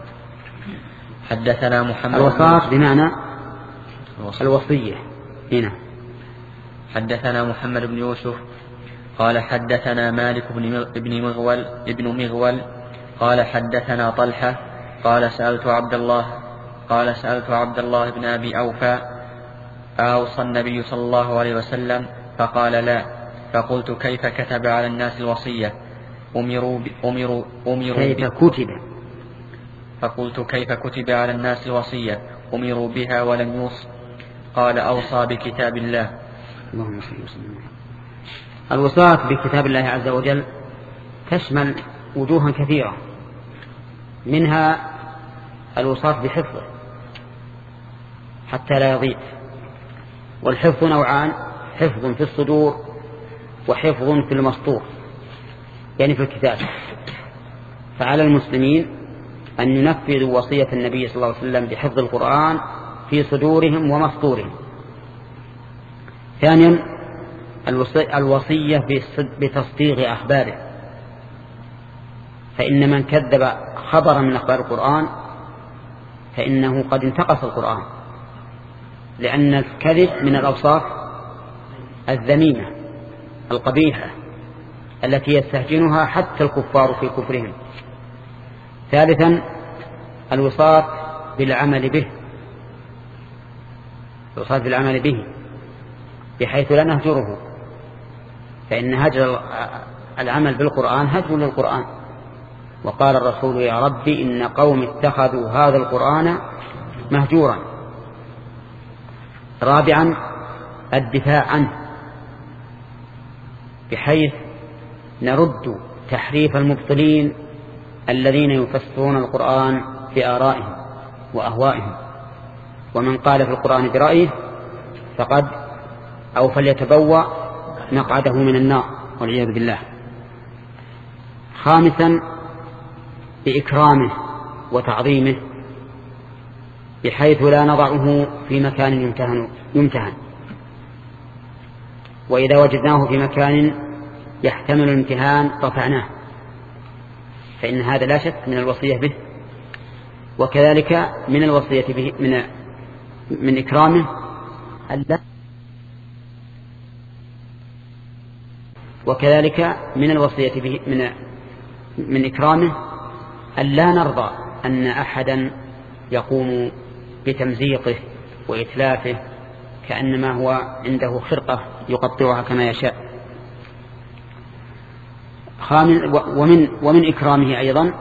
حدثنا محمد. الوصاة بمعنى الوصية. هنا. حدثنا محمد بن يوسف قال حدثنا مالك بن مغول ابن مغول قال حدثنا طلحة قال سألت عبد الله قال سألت عبد الله بن أبي أوفى أوصى النبي صلى الله عليه وسلم؟ فقال لا. فقلت كيف كتب على الناس الوصية؟ أمروا أمروا أمروا كيف كتب؟ فقلت كيف كتب على الناس الوصية؟ أمروا بها ولم يوص. قال أوصى بكتاب الله. اللهم صل وسلم. الوصاة بكتاب الله عز وجل تشمل وجوها كثيرة، منها الوصاة بحفظه حتى لا يضيع. والحفظ نوعان: حفظ في الصدور وحفظ في المسطور، يعني في الكتاب. فعلى المسلمين أن ينفذوا وصية النبي صلى الله عليه وسلم بحفظ القرآن في صدورهم ومسطورهم. ثانيا الوصية بتصديق أخباره، فإن من كذب خبرا من أخبار القرآن فإنه قد انتقص القرآن، لأن الكذب من الأوصاف الذميمة القبيحة التي يستهجنها حتى الكفار في كفرهم. ثالثا الوصاة بالعمل به، الوصاة بالعمل به بحيث لا نهجره، فإن هجر العمل بالقرآن هجر للقرآن. وقال الرسول يا ربي إن قوم اتخذوا هذا القرآن مهجورا. رابعا الدفاع عنه، بحيث نرد تحريف المبطلين الذين يفسرون القرآن بآرائهم وأهوائهم. ومن قال في القرآن برأيه فقد أو فليتبوأ مقعده من النار والعياذ بالله. خامسا بإكرامه وتعظيمه بحيث لا نضعه في مكان يمتهن, يمتهن وإذا وجدناه في مكان يحتمل الامتهان رفعناه، فإن هذا لا شك من الوصية به. وكذلك من الوصية به من, من إكرامه ألا وكذلك من الوصية به من, من إكرامه ألا نرضى أن أحدا يقوم بتمزيقه وإتلافه كأنما هو عنده خرقة يقطعها كما يشاء. ومن, ومن إكرامه أيضا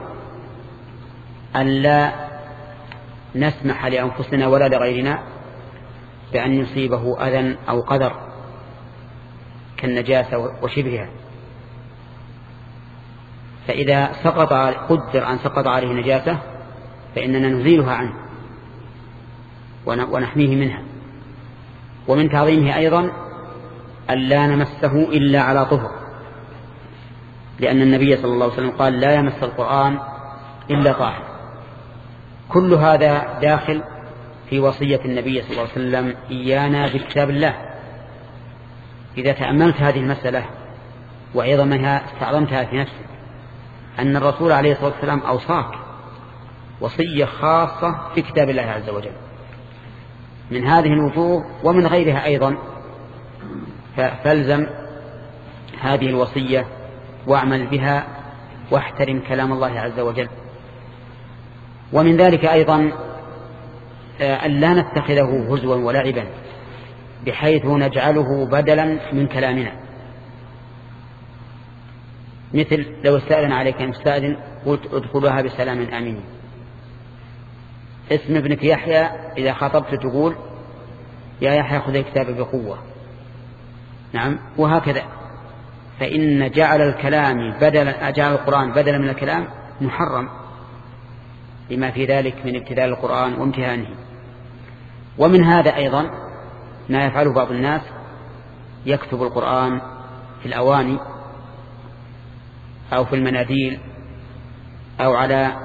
ألا نسمح لأنفسنا ولا لغيرنا بأن يصيبه أذى أو قدر كالنجاسة وشبهها، فإذا سقط قدر أن سقط عليه نجاسة فإننا نزيلها عنه ونحميه منها. ومن تعظيمه أيضا ألا نمسه إلا على طهر، لأن النبي صلى الله عليه وسلم قال لا يمس القرآن إلا طاهر. كل هذا داخل في وصية النبي صلى الله عليه وسلم إيانا بكتاب الله. إذا تأملت هذه المسألة وعظمها استعظمتها في نفسك أن الرسول عليه الصلاة والسلام أوصاك وصية خاصة في كتاب الله عز وجل. من هذه الوجوه ومن غيرها أيضا فالزم هذه الوصية واعمل بها واحترم كلام الله عز وجل. ومن ذلك أيضا أن لا نتخذه هزوا ولعبا بحيث نجعله بدلا من كلامنا، مثل لو استأذن عليك مستأذن قلت ادخلها بسلام آمين. اسم ابنك يحيى إذا خاطبت تقول يا يحيى خذ الكتاب بقوة، نعم، وهكذا. فإن جعل الكلام بدلا جعل القرآن بدلا من الكلام محرم لما في ذلك من ابتذال القرآن وامتهانه. ومن هذا أيضا ما يفعله بعض الناس، يكتب القرآن في الأواني أو في المناديل أو على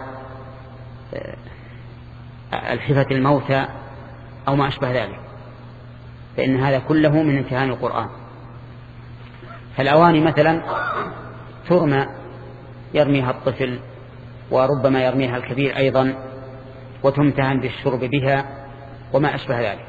الحفة الموتى أو ما أشبه ذلك، فإن هذا كله من امتهان القرآن. فالأواني مثلا ترمى يرميها الطفل وربما يرميها الكبير أيضا وتمتهن بالشرب بها وما أشبه ذلك.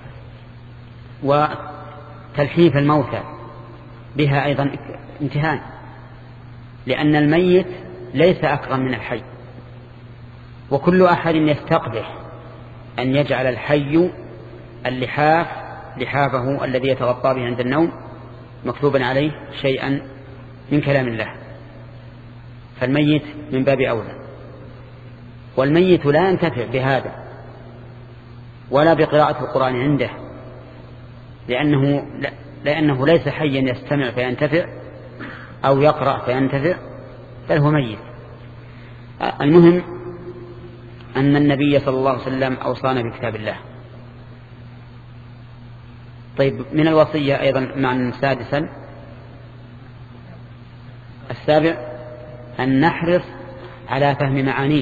وتلحيف الموتى بها أيضا امتهان، لأن الميت ليس أكرم من الحي، وكل أحد يستقبح أن يجعل الحي اللحاف لحافه الذي يتغطى به عند النوم مكتوبا عليه شيئا من كلام الله، فالميت من باب أولى. والميت لا ينتفع بهذا ولا بقراءة القرآن عنده، لأنه, لأنه ليس حيا يستمع فينتفع أو يقرأ فينتفع، بل هو ميت. المهم أن النبي صلى الله عليه وسلم أوصانا بكتاب الله. طيب، من الوصية أيضا معنى سادسا السابع أن نحرص على فهم معانيه،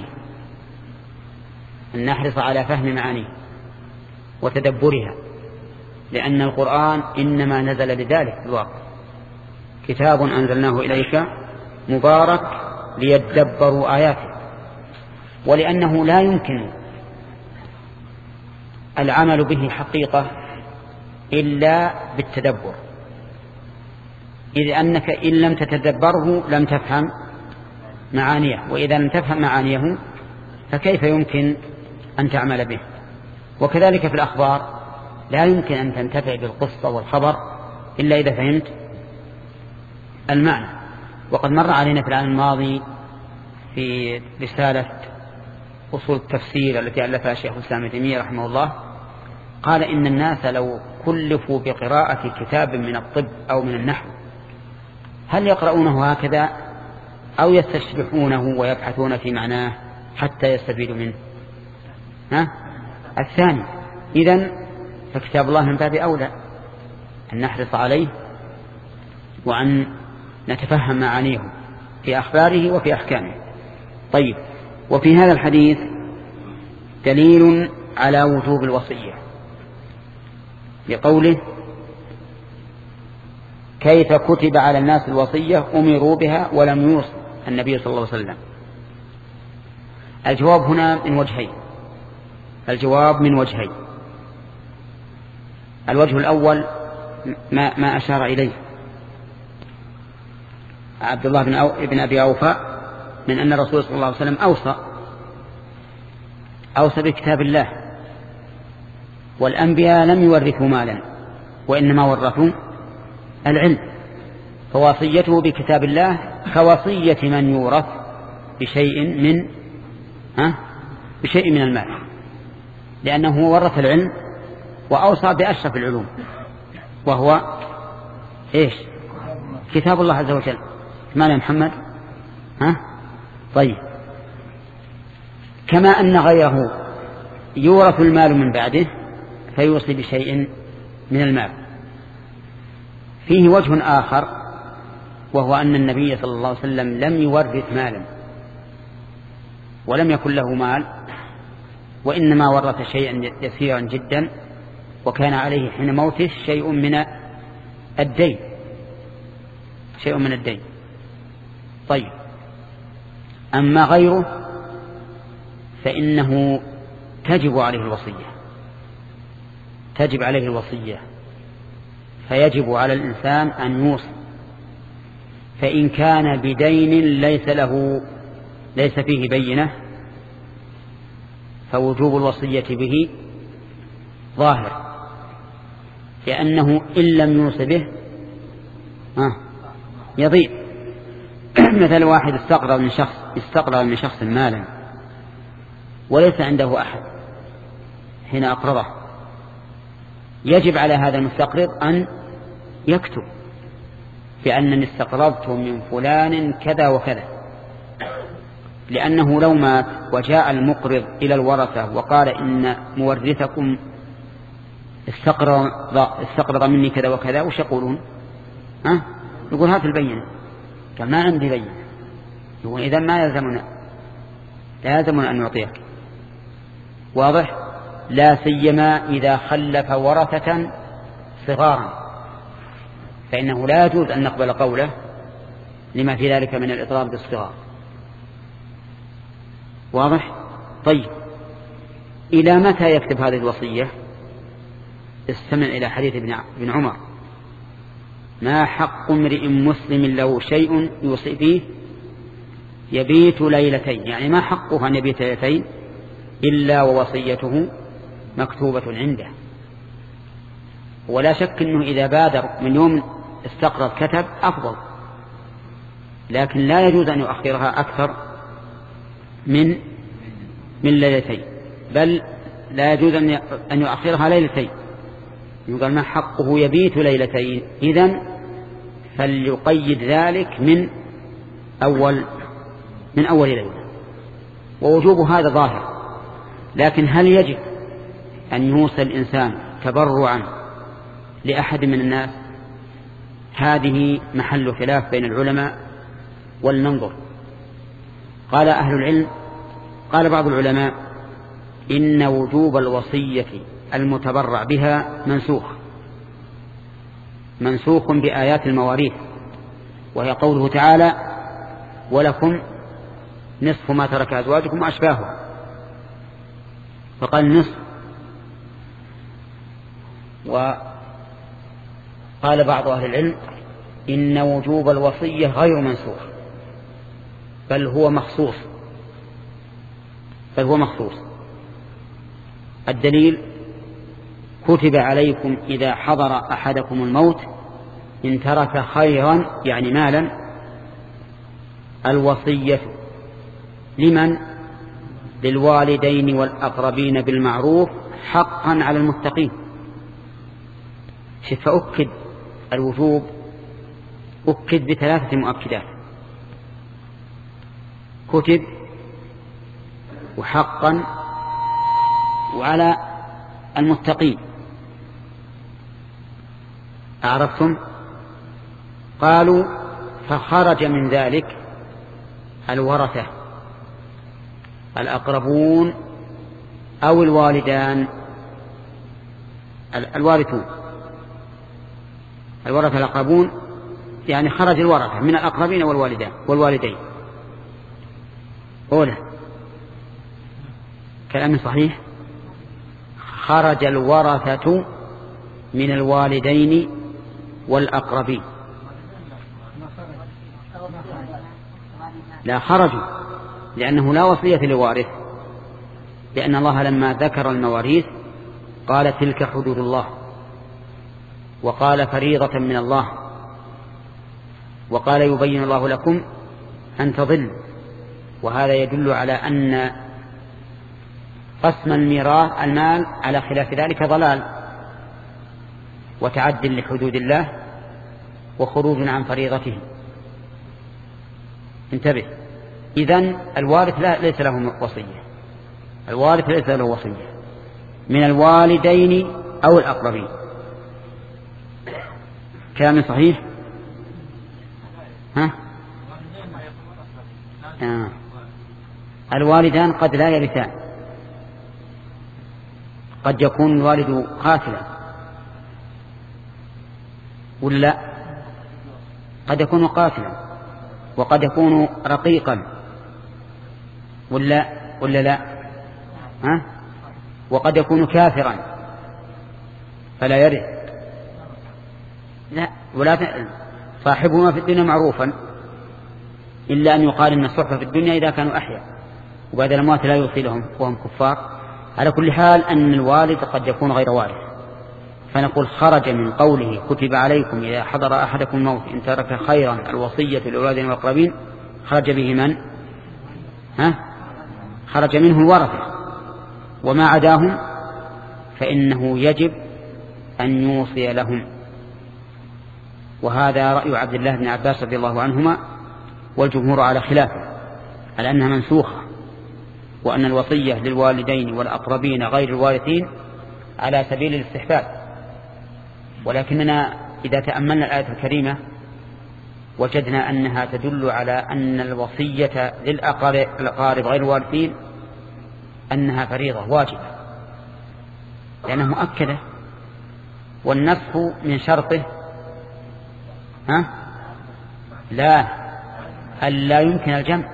أن نحرص على فهم معانيه وتدبرها، لأن القرآن إنما نزل لذلك الواقع، كتاب أنزلناه إليك مبارك ليدبروا آياته. ولأنه لا يمكن العمل به حقيقة إلا بالتدبر، إذ أنك إن لم تتدبره لم تفهم معانيه، وإذا لم تفهم معانيه فكيف يمكن أن تعمل به؟ وكذلك في الأخبار لا يمكن أن تنتفع بالقصة والخبر إلا إذا فهمت المعنى. وقد مر علينا في العام الماضي في رسالة أصول التفسير التي ألفها شيخ الإسلام ابن تيمية رحمه الله، قال إن الناس لو كلفوا بقراءة كتاب من الطب أو من النحو هل يقرؤونه هكذا أو يستشرحونه ويبحثون في معناه حتى يستفيدوا منه؟ ها؟ الثاني، إذن فكتاب الله من باب أولى أن نحرص عليه وأن نتفهم معانيه في أخباره وفي أحكامه. طيب، وفي هذا الحديث دليل على وجوب الوصية لقوله كيف كتب على الناس الوصية أمروا بها ولم يوص النبي صلى الله عليه وسلم. الجواب هنا من وجهين الجواب من وجهين الوجه الأول ما, ما أشار إليه عبد الله بن, أو بن أبي أوفى من أن الرسول صلى الله عليه وسلم أوصى أوصى بكتاب الله، والأنبياء لم يورثوا مالا وإنما ورثوا العلم، فوصيته بكتاب الله كوصية من يورث بشيء من ها بشيء من المال، لأنه ورث العلم وأوصى بأشرف العلوم وهو إيش؟ كتاب الله عز وجل. مال يا محمد؟ ها؟ طيب، كما أن غيره يورث المال من بعده فيوصي بشيء من المال. فيه وجه آخر وهو أن النبي صلى الله عليه وسلم لم يورث مالا ولم يكن له مال، وإنما ورث شيئا يسيرا جدا وكان عليه حين موته شيء من الدين شيء من الدين طيب، أما غيره فإنه تجب عليه الوصية تجب عليه الوصية فيجب على الإنسان أن يوصي. فإن كان بدين ليس له ليس فيه بينة فوجوب الوصية به ظاهر، لأنه إن لم يوص به يضيع. مثل واحد استقرض من شخص استقرض من شخص مالا وليس عنده أحد حين أقرضه، يجب على هذا المستقرض أن يكتب بأنني استقرضت من فلان كذا وكذا، لأنه لو مات وجاء المقرض إلى الورثة وقال إن مورثكم استقرض, استقرض مني كذا وكذا، وش يقولون؟ ها؟ يقول هات البينة. قال ما عندي بينة. يقول إذن ما يلزمنا لا يلزمنا أن نعطيك. واضح؟ لا سيما إذا خلف ورثة صغارا فإنه لا يجوز أن نقبل قوله لما في ذلك من الإضراب بالصغار. واضح؟ طيب، إلى متى يكتب هذه الوصية؟ استمع إلى حديث ابن عمر: ما حق امرئ مسلم له شيء يوصي فيه يبيت ليلتين، يعني ما حقه أن يبيت ليلتين إلا ووصيته مكتوبة عنده. ولا شك أنه إذا بادر من يوم استقرض كتب أفضل، لكن لا يجوز أن يؤخرها أكثر من من ليلتين، بل لا يجوز أن يؤخرها ليلتين. يقال ما حقه يبيت ليلتين، إذن فليقيد ذلك من أول من أول ليلة. ووجوب هذا ظاهر، لكن هل يجب أن يوصل الإنسان تبرعا لأحد من الناس؟ هذه محل خلاف بين العلماء، ولننظر. قال أهل العلم قال بعض العلماء إن وجوب الوصية المتبرع بها منسوخ منسوخ بآيات المواريث، وهي قوله تعالى: ولكم نصف ما ترك أزواجكم وأشباهها، فقال نصف. وقال بعض أهل العلم إن وجوب الوصية غير منسوخ، بل هو مخصوص بل هو مخصوص الدليل: كتب عليكم إذا حضر أحدكم الموت إن ترك خيرا، يعني مالا، الوصية لمن؟ للوالدين والأقربين بالمعروف حقا على المتقين. فأكد الوجوب أكد بثلاثة مؤكدات: كتب، وحقا، وعلى المتقين. أعرفتم؟ قالوا فخرج من ذلك الورثة الأقربون أو الوالدان الوارثون. الورثة الأقربون يعني خرج الورثة من الأقربين والوالدان والوالدين. أولا كلام صحيح، خرج الورثة من الوالدين والأقربين. لا خرجوا، لأنه لا وصية لوارث، لأن الله لما ذكر المواريث قال تلك حدود الله، وقال فريضة من الله، وقال يبين الله لكم أن تضلوا. وهذا يدل على أن قسم الميراث المال على خلاف ذلك ضلال وتعد لحدود الله وخروج عن فريضته. انتبه، إذن الوارث لا ليس له وصية، الوارث ليس له وصية من الوالدين أو الأقربين. كلام صحيح؟ ها؟ آه. الوالدان قد لا يرثان، قد يكون الوالد قاتلا ولا قد يكون قاتلا، وقد يكون رقيقا ولا ولا لا ها؟ وقد يكون كافرا فلا يرث. لا، ولا صاحبهما في الدنيا معروفا، إلا أن يقال إن الصحبة في الدنيا إذا كانوا أحياء، وبعد الأموات لا يوصي لهم وهم كفار. على كل حال أن الوالد قد يكون غير وارث، فنقول خرج من قوله كتب عليكم إذا حضر أحدكم الموت إن ترك خيرا الوصية للأولاد والأقربين، خرج به من؟ ها؟ خرج منه الورثة، وما عداهم فإنه يجب أن يوصي لهم. وهذا رأي عبد الله بن عباس رضي الله عنهما، والجمهور على خلافه، على أنها منسوخة، وأن الوصية للوالدين والأقربين غير الوارثين على سبيل الاستحباب. ولكننا إذا تأملنا الآية الكريمة وجدنا أنها تدل على أن الوصية للأقارب غير الوارثين أنها فريضة واجبة، لأنها مؤكدة، والنسخ من شرطه ها لا ألا يمكن الجمع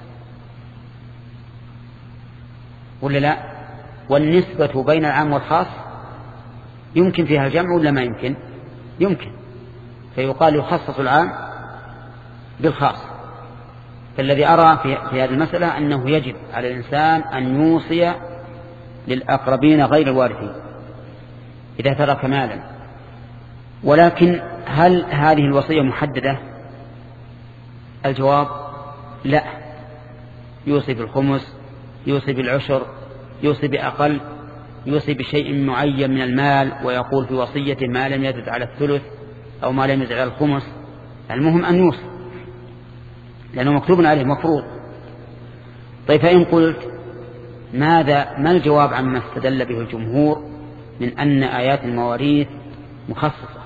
ولا لا؟ والنسبة بين العام والخاص يمكن فيها الجمع ولا ما يمكن؟ يمكن، فيقال يخصص العام بالخاص. فالذي أرى في, في هذه المسألة أنه يجب على الإنسان أن يوصي للأقربين غير الوارثين إذا ترك مالا. ولكن هل هذه الوصية محددة؟ الجواب لا، يوصي بالخمس، يوصي بالعشر، يوصي بأقل، يوصي بشيء معين من المال، ويقول في وصيته ما لم يزد على الثلث أو ما لم يزد على الخمس. المهم أن يوصي لأنه مكتوب عليه مفروض. طيب فإن قلت ماذا ما الجواب عما استدل به الجمهور من أن آيات المواريث مخصصة؟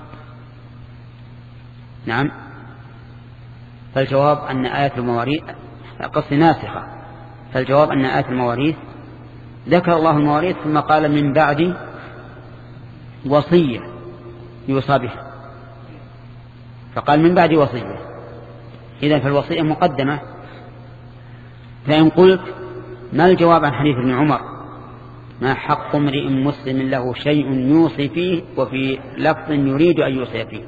نعم، فالجواب أن آيات المواريث قصد ناسخة. فالجواب أن آيات المواريث ذكر الله المواريث ثم قال من بعد وصية يوصى بها، فقال من بعد وصية، إذن فالوصية مقدمة. فإن قلت ما الجواب عن حديث ابن عمر ما حق امرئ مسلم له شيء يوصي فيه وفي لفظ يريد أن يوصي فيه؟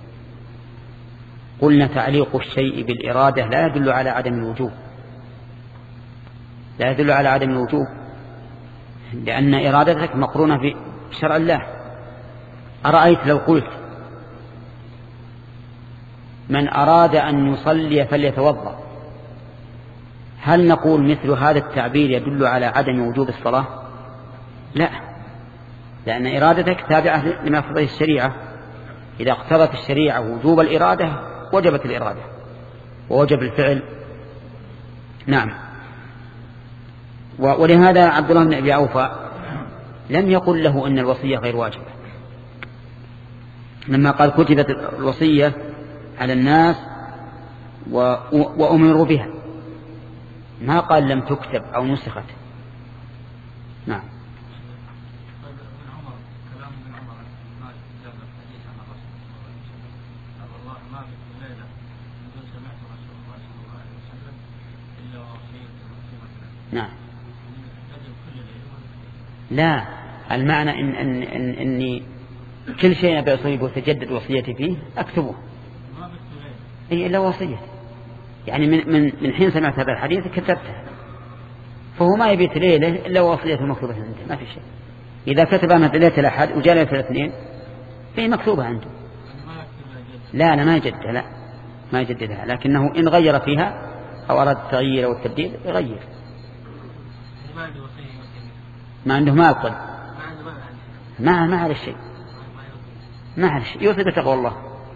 قلنا تعليق الشيء بالإرادة لا يدل على عدم الوجوب، لا يدل على عدم الوجوب، لأن إرادتك مقرونة في شرع الله. أرأيت لو قلت من أراد أن يصلي فليتوضأ، هل نقول مثل هذا التعبير يدل على عدم وجوب الصلاة؟ لا، لأن إرادتك تابعة لما اقتضته الشريعة. إذا اقتضت الشريعة وجوب الإرادة وجبت الإرادة ووجب الفعل. نعم. ولهذا عبد الله بن أبي أوفى لم يقل له أن الوصية غير واجبة. لما قال كتبت الوصية على الناس وأمروا بها، ما قال لم تكتب أو نسخت. نعم. نعم. لا، المعنى إن إن إن إني كل شيء أبي أصيب وتجدد وصيتي فيه أكتبه. إيه إلا وصية، يعني من من من حين سمعت هذا الحديث كتبته، فهو ما يبيت ليلة إلا وصيته مكتوبة عنده، ما في شيء. إذا كتب أنا ليلة الأحد وجاء ليلة الاثنين فهي مكتوبة عنده. لا لا ما يجدها، لا ما يجددها، لكنه إن غير فيها أو أراد التغيير أو التبديل يغير. ما عنده ما أقل ما ما على الشيء، ما على الشيء، يوصي بتقوى الله.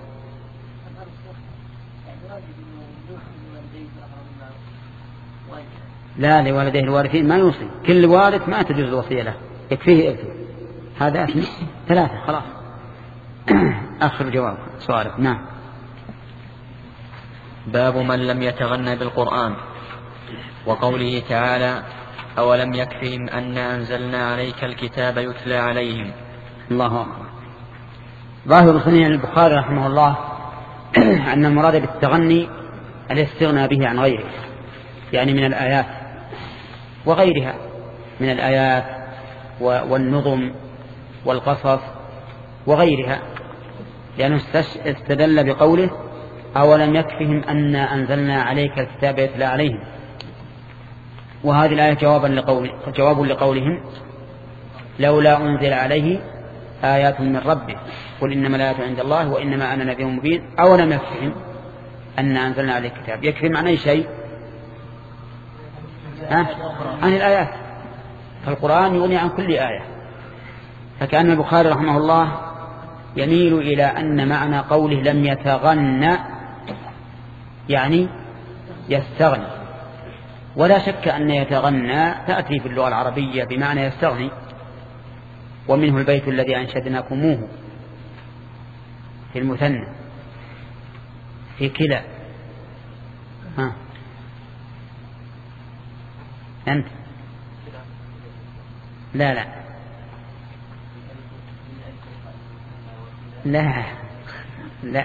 لا، لوالديه الوارثين ما يوصي، كل وارث ما تجوز الوصية له، يكفيه إرثه. هذا اسمه ثلاثة خلاص. آخر جواب سؤالك. نعم. باب من لم يتغنى بالقرآن، وقوله تعالى أولم يكفهم أن أنزلنا عليك الكتاب يتلى عليهم. الله أكبر. ظاهر صنيع البخاري رحمه الله أن المراد بالتغني الاستغنى به عن غيره، يعني من الآيات وغيرها من الآيات والنظم والقصص وغيرها، لأنه استدل بقوله أولم يكفهم أن أنزلنا عليك الكتاب يتلى عليهم، وهذه الآية جوابا لقول جواب لقولهم لولا أنزل عليه آيات من ربه قل إنما الآيات عند الله وإنما أنا نذير مبين أولم يكفهم أن أنزلنا عليك الكتاب. يكفي عن أي شيء؟ ها؟ عن الآيات، فالقرآن يغني عن كل آية. فكأن البخاري رحمه الله يميل إلى أن معنى قوله لم يتغنى يعني يستغني، ولا شك أن يتغنى تأتي في اللغة العربية بمعنى يستغني، ومنه البيت الذي أنشدناكموه في المثنى في كلا. ها أنت لا لا لا لا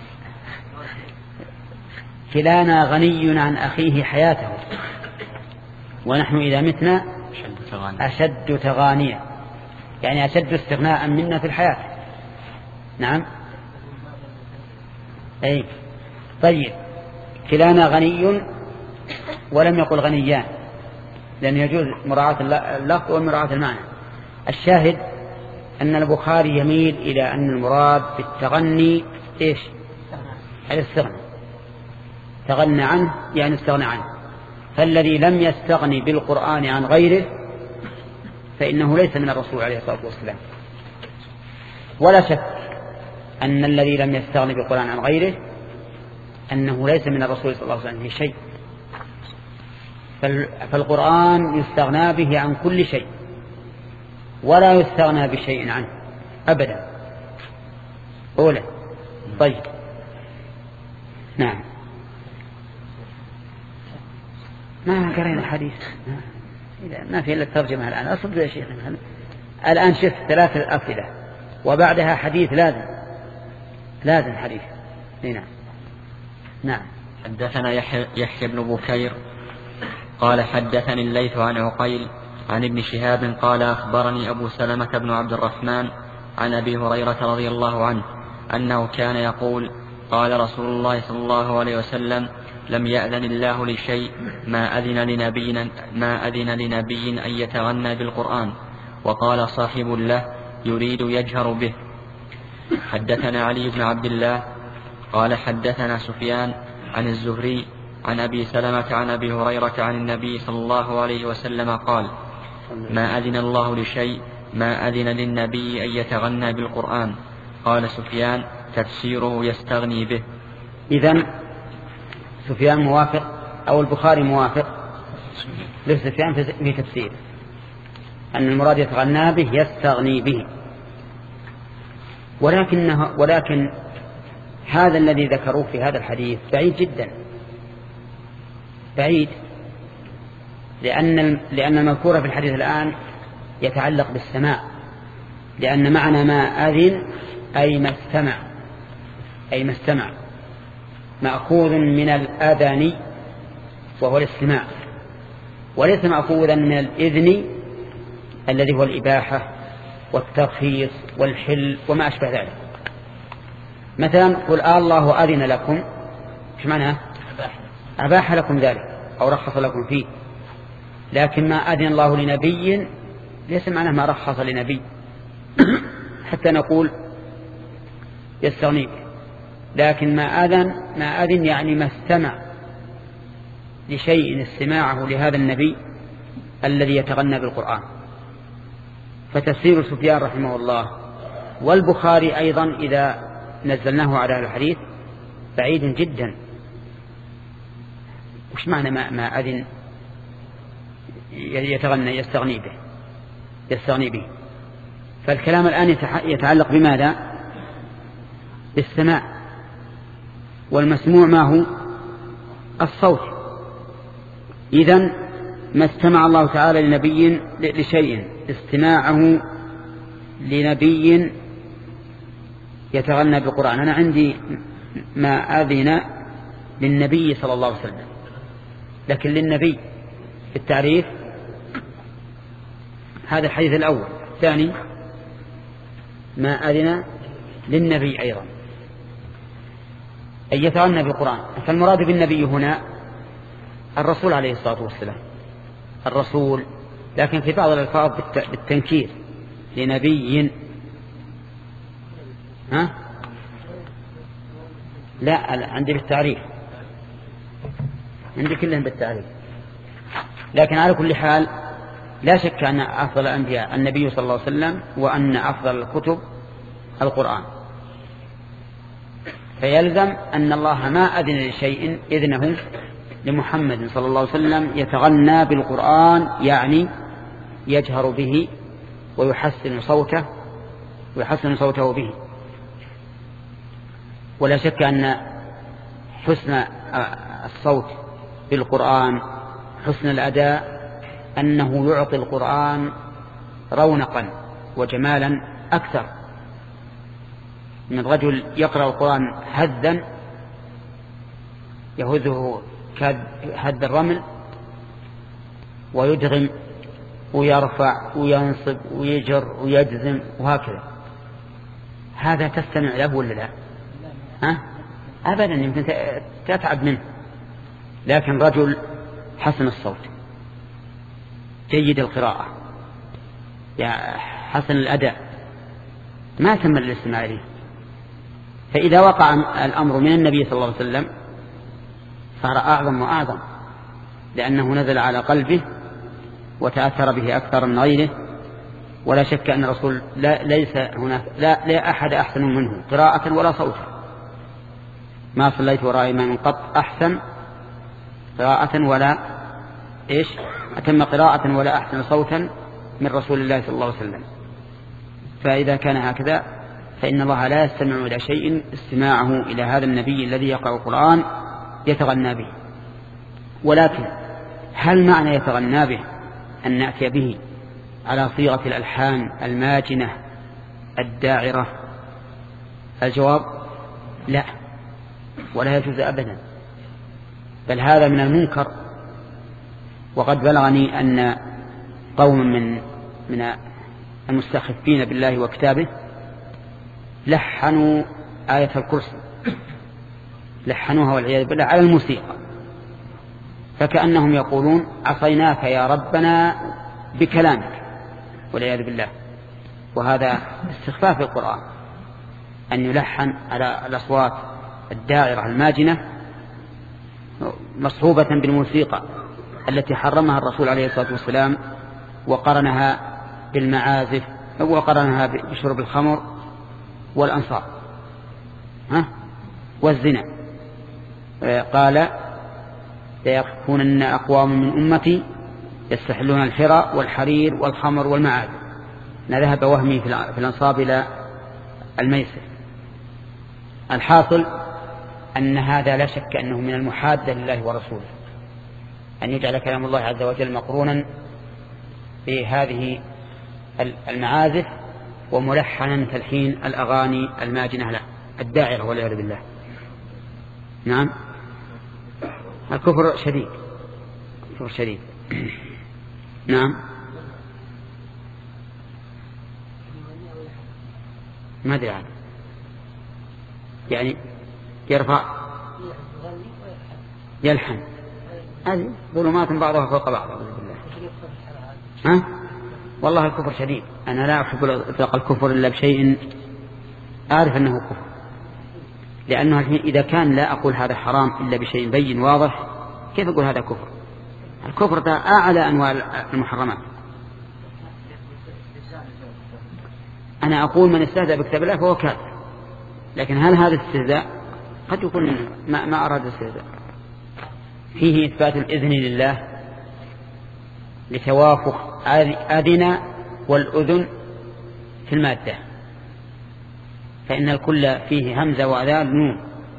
كلانا غني عن أخيه حياته ونحن إذا متنا أشد تغانيا، يعني أشد استغناء منا في الحياة. نعم. أي طيب، كلانا غني ولم يقل غنيان، لأن يجوز مراعاة اللفظ ومراعاة المعنى. الشاهد أن البخاري يميل إلى أن المراد بالتغني إيش؟ الاستغنى، تغنى عنه يعني استغنى عنه. فالذي لم يستغني بالقرآن عن غيره فإنه ليس من الرسول عليه الصلاة والسلام، ولا شك أن الذي لم يستغني بالقرآن عن غيره أنه ليس من الرسول صلى الله عليه وسلم في شيء. فالقرآن يستغنى به عن كل شيء ولا يستغنى بشيء عنه أبدا. أولا. طيب. نعم. ما قرينا الحديث، ما في إلا الترجمة الآن. أصبت يا شيخ الآن شفت ثلاثة أسئلة وبعدها حديث لازم لازم حديث. نعم. نعم. حدثنا يحيى, يحيى بن بكير قال حدثني الليث عن عقيل عن ابن شهاب قال أخبرني أبو سلمة بن عبد الرحمن عن أبي هريرة رضي الله عنه أنه كان يقول قال رسول الله صلى الله عليه وسلم لم يأذن الله لشيء ما أذن لنبي, ما أذن لنبي أن يتغنى بالقرآن. وقال صاحب له يريد يجهر به. حدثنا علي بن عبد الله قال حدثنا سفيان عن الزهري عن أبي سلمة عن أبي هريرة عن النبي صلى الله عليه وسلم قال ما أذن الله لشيء ما أذن للنبي أن يتغنى بالقرآن. قال سفيان تفسيره يستغني به. إذن سفيان موافق أو البخاري موافق لسفيان في تفسيره، أن المراد يتغنى به يستغني به، ولكنه ولكن هذا الذي ذكروه في هذا الحديث بعيد جدا، بعيد، لأن لأن المذكور في الحديث الآن يتعلق بالسماع، لأن معنى ما أذن أي ما استمع، أي ما استمع، مأخوذ من الأذن وهو الاستماع، وليس مأخوذا من الإذن الذي هو الإباحة والترخيص والحل وما أشبه ذلك. مثلا قل آه الله أذن لكم، ايش معناه؟ أباح لكم ذلك أو رخص لكم فيه، لكن ما أذن الله لنبي ليس معناه ما رخص لنبي حتى نقول يستغني به، لكن ما أذن ما أذن يعني ما استمع لشيء استماعه لهذا النبي الذي يتغنى بالقرآن. فتفسير سفيان رحمه الله والبخاري أيضا إذا نزلناه على الحديث بعيد جدا. وش معنى ما, ما أذن يتغنى يستغني به يستغني به؟ فالكلام الآن يتعلق بماذا؟ بالسماع، والمسموع ما هو؟ الصوت. إذن ما استمع الله تعالى لنبي لشيء استماعه لنبي يتغنى بالقرآن. أنا عندي ما أذن للنبي صلى الله عليه وسلم، لكن للنبي في التعريف هذا الحديث الأول. الثاني ما أذن للنبي أيضا أن يتغنى بالقرآن. فالمراد بالنبي هنا الرسول عليه الصلاة والسلام، الرسول، لكن في بعض الألفاظ بالتنكير لنبي. ها؟ لا عندي بالتعريف، عندي كلهم بالتعريف. لكن على كل حال لا شك أن أفضل الأنبياء النبي صلى الله عليه وسلم، وأن أفضل الكتب القرآن. فيلزم أن الله ما أذن لشيء إذنه لمحمد صلى الله عليه وسلم يتغنى بالقرآن، يعني يجهر به ويحسن صوته ويحسن صوته به. ولا شك أن حسن الصوت بالقرآن، حسن الأداء، أنه يعطي القرآن رونقا وجمالا أكثر من رجل يقرأ القرآن هذا يهذه كهذ الرمل ويدغم ويرفع وينصب ويجر ويجزم وهكذا. هذا تستمع له ولا لا؟ ها؟ أبدا، يمكن تتعب منه. لكن رجل حسن الصوت، جيد القراءة، حسن الأداء، ما تم الاستماع إليه. فإذا وقع الأمر من النبي صلى الله عليه وسلم صار أعظم وأعظم، لأنه نزل على قلبه وتأثر به أكثر من غيره. ولا شك أن الرسول لا ليس هناك لا, لا أحد أحسن منه قراءة ولا صوتا. ما صليت وراء إمام قط أحسن قراءة ولا إيش أتم قراءة ولا أحسن صوتا من رسول الله صلى الله عليه وسلم. فإذا كان هكذا فإن الله لا يستمع إلى شيء استماعه إلى هذا النبي الذي يقرأ القرآن يتغنى به. ولكن هل معنى يتغنى به أن نأتي به على صيغة الألحان الماجنة الداعرة؟ الجواب لا، ولا يجوز أبدا، بل هذا من المنكر. وقد بلغني أن قوم من من المستخفين بالله وكتابه لحنوا آية الكرسي، لحنوها والعياذ بالله على الموسيقى، فكأنهم يقولون عصيناك يا ربنا بكلامك والعياذ بالله. وهذا استخفاف القرآن أن يلحن على الأصوات الدائرة الماجنة مصحوبة بالموسيقى التي حرمها الرسول عليه الصلاة والسلام، وقرنها بالمعازف وقرنها بشرب الخمر والأنصار ها والزنا. قال ليكونن أقوام من أمتي يستحلون الحرى والحرير والخمر والمعادن. ذهب وهمي في الأنصاب إلى الميسر. الحاصل أن هذا لا شك أنه من المحادة لله ورسوله أن يجعل كلام الله عز وجل مقرونا بهذه المعازف وملحنا تلحين الأغاني الماجنة الداعرة والعياذ بالله. نعم الكفر شديد، الكفر شديد. نعم ما أدري عنه، يعني يرفع يلحن، هذه ظلمات بعضها فوق بعض. ها والله الكفر شديد. أنا لا أحب إطلاق الكفر إلا بشيء أعرف أنه كفر، لأنه إذا كان لا أقول هذا حرام إلا بشيء بين واضح كيف أقول هذا كفر؟ الكفر ده أعلى أنواع المحرمات. أنا أقول من استهزأ بكتاب الله فهو كافر، لكن هل هذا استهزاء؟ قد يكون ما, ما أراد استهزاء. فيه إثبات الإذن لله لتوافق آذن والأذن في المادة، فإن الكل فيه همزة وأذان نون،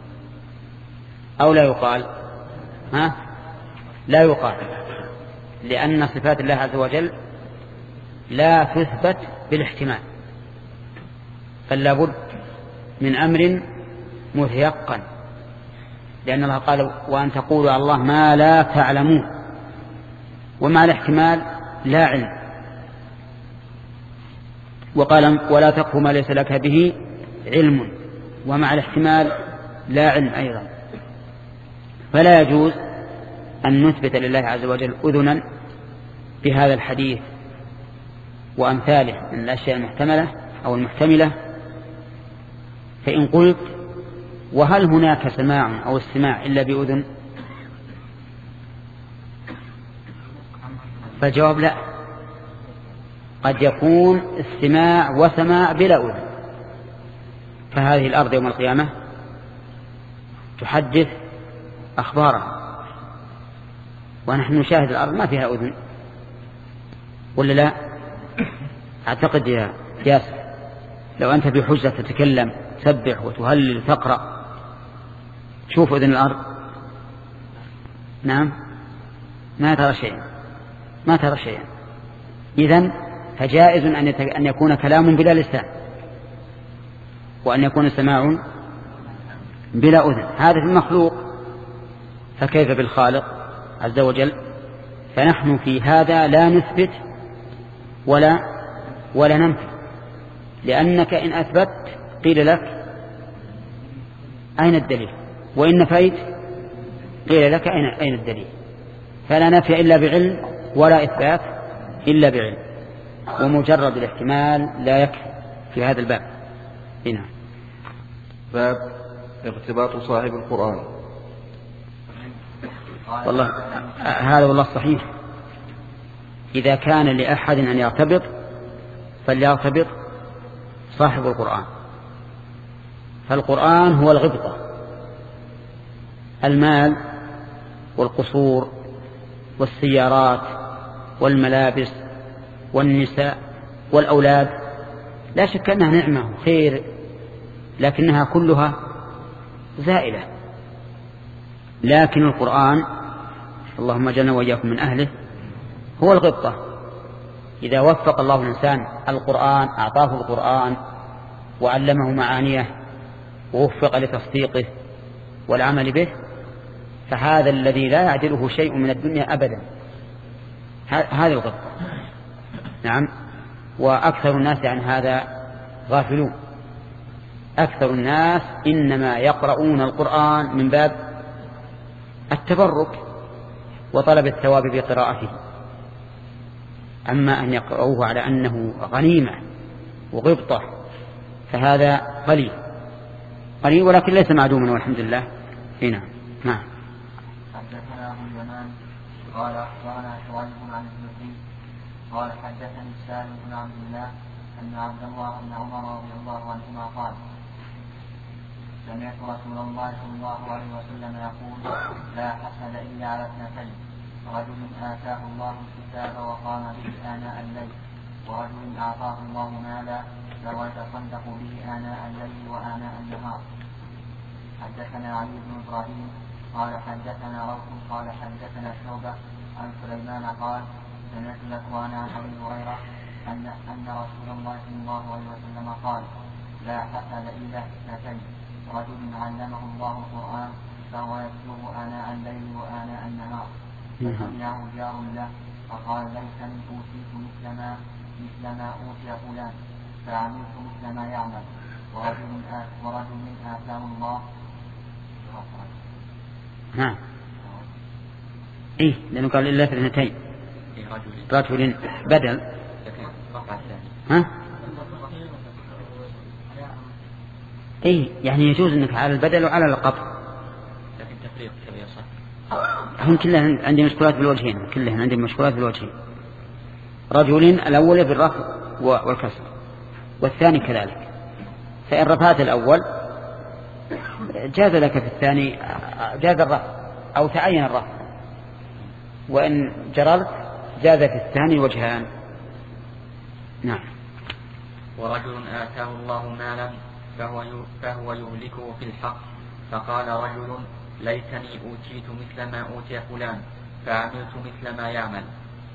أو لا يقال ها لا يقال، لأن صفات الله عز وجل لا تثبت بالاحتمال، فلا بد من أمر متيقن، لأن الله قال وأن تقولوا على الله ما لا تعلمون، ومع الاحتمال لا علم. وقال ولا تقف ما ليس لك به علم، ومع الاحتمال لا علم أيضا. فلا يجوز أن نثبت لله عز وجل أذنا بهذا الحديث وأمثاله من الأشياء المحتملة أو المحتملة. فإن قلت وهل هناك سماع أو استماع إلا بأذن؟ فالجواب لا، قد يكون استماع وسماع بلا أذن. فهذه الأرض يوم القيامة تحدث أخبارها، ونحن نشاهد الأرض ما فيها أذن، ولا لا؟ أعتقد يا ياسر لو أنت بحجة تتكلم تسبح وتهلل تقرأ تشوف أذن الأرض؟ نعم ما ترى شيئا، ما ترى شيئا. إذن فجائز أن يكون كلام بلا لسان، وأن يكون سماع بلا أذن. هذا في المخلوق، فكيف بالخالق عز وجل؟ فنحن في هذا لا نثبت ولا ولا ننفي، لأنك إن أثبت قيل لك أين الدليل، وإن نفيت قيل لك أين أين الدليل. فلا نفي إلا بعلم ولا إثبات إلا بعلم، ومجرد الاحتمال لا يكفي في هذا الباب. هنا باب ارتباط صاحب القرآن. والله هذا والله صحيح، إذا كان لأحد أن يرتبط فليرتبط صاحب القرآن، فالقرآن هو الغبطة. المال والقصور والسيارات والملابس والنساء والأولاد لا شك أنها نعمة وخير، لكنها كلها زائلة. لكن القرآن اللهم جعلنا وإياكم من أهله هو الغبطة. إذا وفق الله الإنسان القرآن أعطاه القرآن وعلمه معانيه ووفق لتصديقه والعمل به، فهذا الذي لا يعدله شيء من الدنيا أبدا. هذا الغبطة. نعم. وأكثر الناس عن هذا غافلون. أكثر الناس إنما يقرؤون القرآن من باب التبرك وطلب الثواب بقراءته، أما أن يقرؤوه على أنه غنيمة وغبطة فهذا قليل قليل ولكن ليس معدوما والحمد لله. هنا نعم. حدثنا أبو اليمان قال أخبرنا شعيب عن الزهري قال حدثني سالم بن عبد الله أن عبد الله بن عمر رضي الله عنهما قال سمعت رسول الله صلى الله عليه وسلم يقول لا حسد إلا على اثنتين رجل آتاه الله الكتاب وقام به آناء الليل ورجل أعطاه الله مالا فهو يتصدق به آناء الليل وآناء النهار. حدثنا علي بن إبراهيم قال حدثنا روح قال حدثنا شعبة عن سليمان قال سمعت ذكوان عن أبي هريرة أن أن رسول الله صلى الله عليه وسلم قال لا حسد إلا اثنتين رجل علمه الله القرآن فهو يتلوه آناء الليل وآناء النهار فسمعه جار له فقال ليتني أوتيت مثل ما مثل ما أوتي فلان فعملت مثل ما يعمل ورجل ورجل آتاه الله. نعم. إيه لأنه قال إلا في اثنتين رجل بدل ها؟ إيه يعني يجوز أنك على البدل وعلى القطع. لكن تفريق كبير صح. هم كلهم عندي مشكلات بالوجهين كلهم عندي مشكلات بالوجهين. رجل الأول بالرفع والكسر والثاني كذلك. فإن رفعت الأول جاز لك في الثاني جاز الرفع أو تعين الرفع وإن جررت جاز في الثاني وجهان. نعم. ورجل آتاه الله مالا فهو فهو يهلكه في الحق فقال رجل ليتني أوتيت مثل ما أوتي فلان فعملت مثل ما يعمل.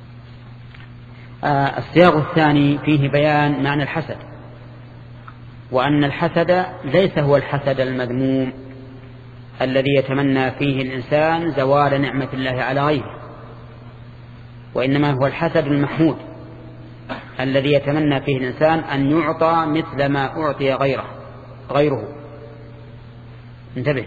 آه السياق الثاني فيه بيان معنى الحسد وأن الحسد ليس هو الحسد المذموم الذي يتمنى فيه الإنسان زوال نعمة الله على غيره وإنما هو الحسد المحمود الذي يتمنى فيه الإنسان أن يعطى مثل ما أعطي غيره غيره. انتبه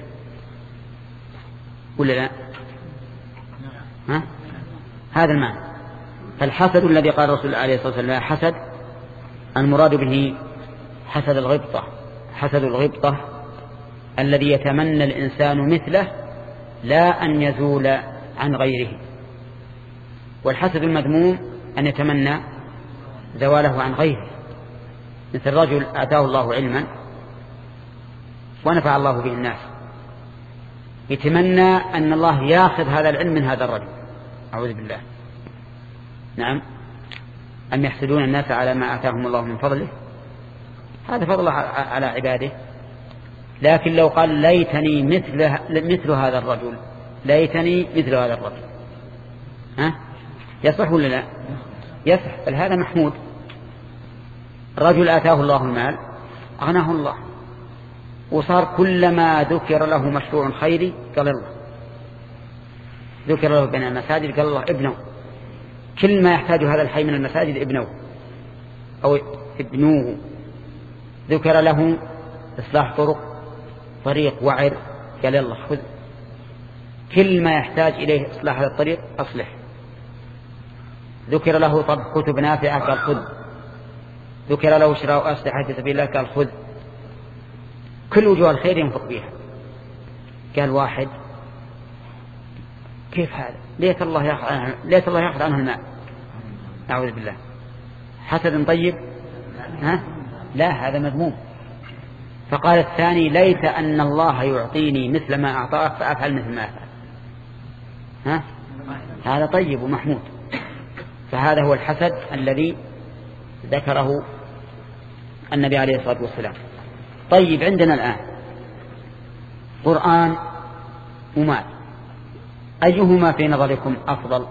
ولا لا؟ ها؟ هذا المعنى. فالحسد الذي قال الرسول عليه الصلاة والسلام حسد المراد به حسد الغبطة حسد الغبطة الذي يتمنى الإنسان مثله لا أن يزول عن غيره. والحسد المذموم أن يتمنى زواله عن غيره مثل رجل آتاه الله علما ونفع الله به الناس يتمنى أن الله يأخذ هذا العلم من هذا الرجل أعوذ بالله. نعم. أم يحسدون الناس على ما آتاهم الله من فضله هذا فضل على عباده. لكن لو قال ليتني مثل مثل هذا الرجل ليتني مثل هذا الرجل ها يصح ولا لا؟ يصح. بل هذا محمود. الرجل آتاه الله المال أغناه الله وصار كلما ذكر له مشروع خيري قال الله ذكر له بين المساجد قال الله ابنه كل ما يحتاج هذا الحي من المساجد ابنه أو ابنوه. ذكر له إصلاح طرق طريق وعر قال الله خذ كل ما يحتاج إليه إصلاح هذا الطريق أصلح. ذكر له طبع كتب نافعة قال خذ. ذكر له شراء أسلحة في سبيل الله قال خذ. كل وجوه الخير ينفق بها. قال واحد كيف هذا ليت الله يأخذ عنه ليت الله يأخذ عنه الماء أعوذ بالله. حسد طيب ها؟ لا هذا مذموم. فقال الثاني ليت أن الله يعطيني مثل ما أعطاك فأفعل مثل ما أفعل ها؟ هذا طيب ومحمود. فهذا هو الحسد الذي ذكره النبي عليه الصلاة والسلام. طيب عندنا الآن قرآن ومال أيهما في نظركم أفضل؟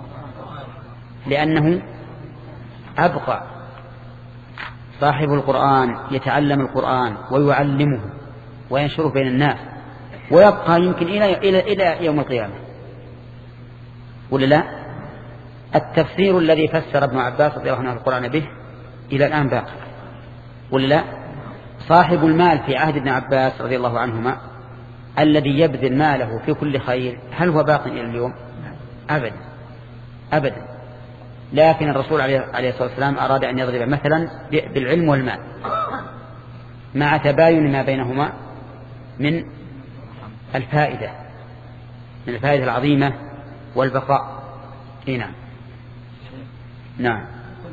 لأنه أبقى. صاحب القرآن يتعلم القرآن ويعلمه وينشره بين الناس ويبقى يمكن إلى, إلى, إلى يوم القيامة ولا لا؟ التفسير الذي فسر ابن عباس رضي الله عنه القرآن به إلى الآن باقي ولا لا؟ صاحب المال في عهد ابن عباس رضي الله عنهما الذي يبذل ماله في كل خير هل هو باقي إلى اليوم؟ أبدا أبدا. لكن الرسول عليه الصلاة والسلام أراد أن يضرب مثلا بالعلم والمال مع تباين ما بينهما من الفائدة من الفائدة العظيمة والبقاء. نعم نعم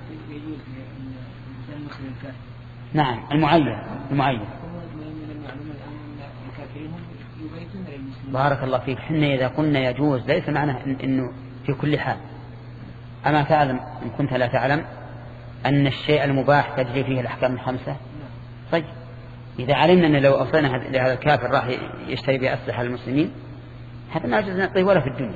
نعم المعين المعين بارك الله فيك. حنا إذا قلنا يجوز ليس معناه إنه في كل حال. أما تعلم إن كنت لا تعلم أن الشيء المباح تجري فيه الأحكام الخمسة؟ طيب إذا علمنا أن لو أوصينا لهذا الكافر راح يشتري بأسلحة المسلمين هذا ما يجوز نعطيه ولا في الدنيا.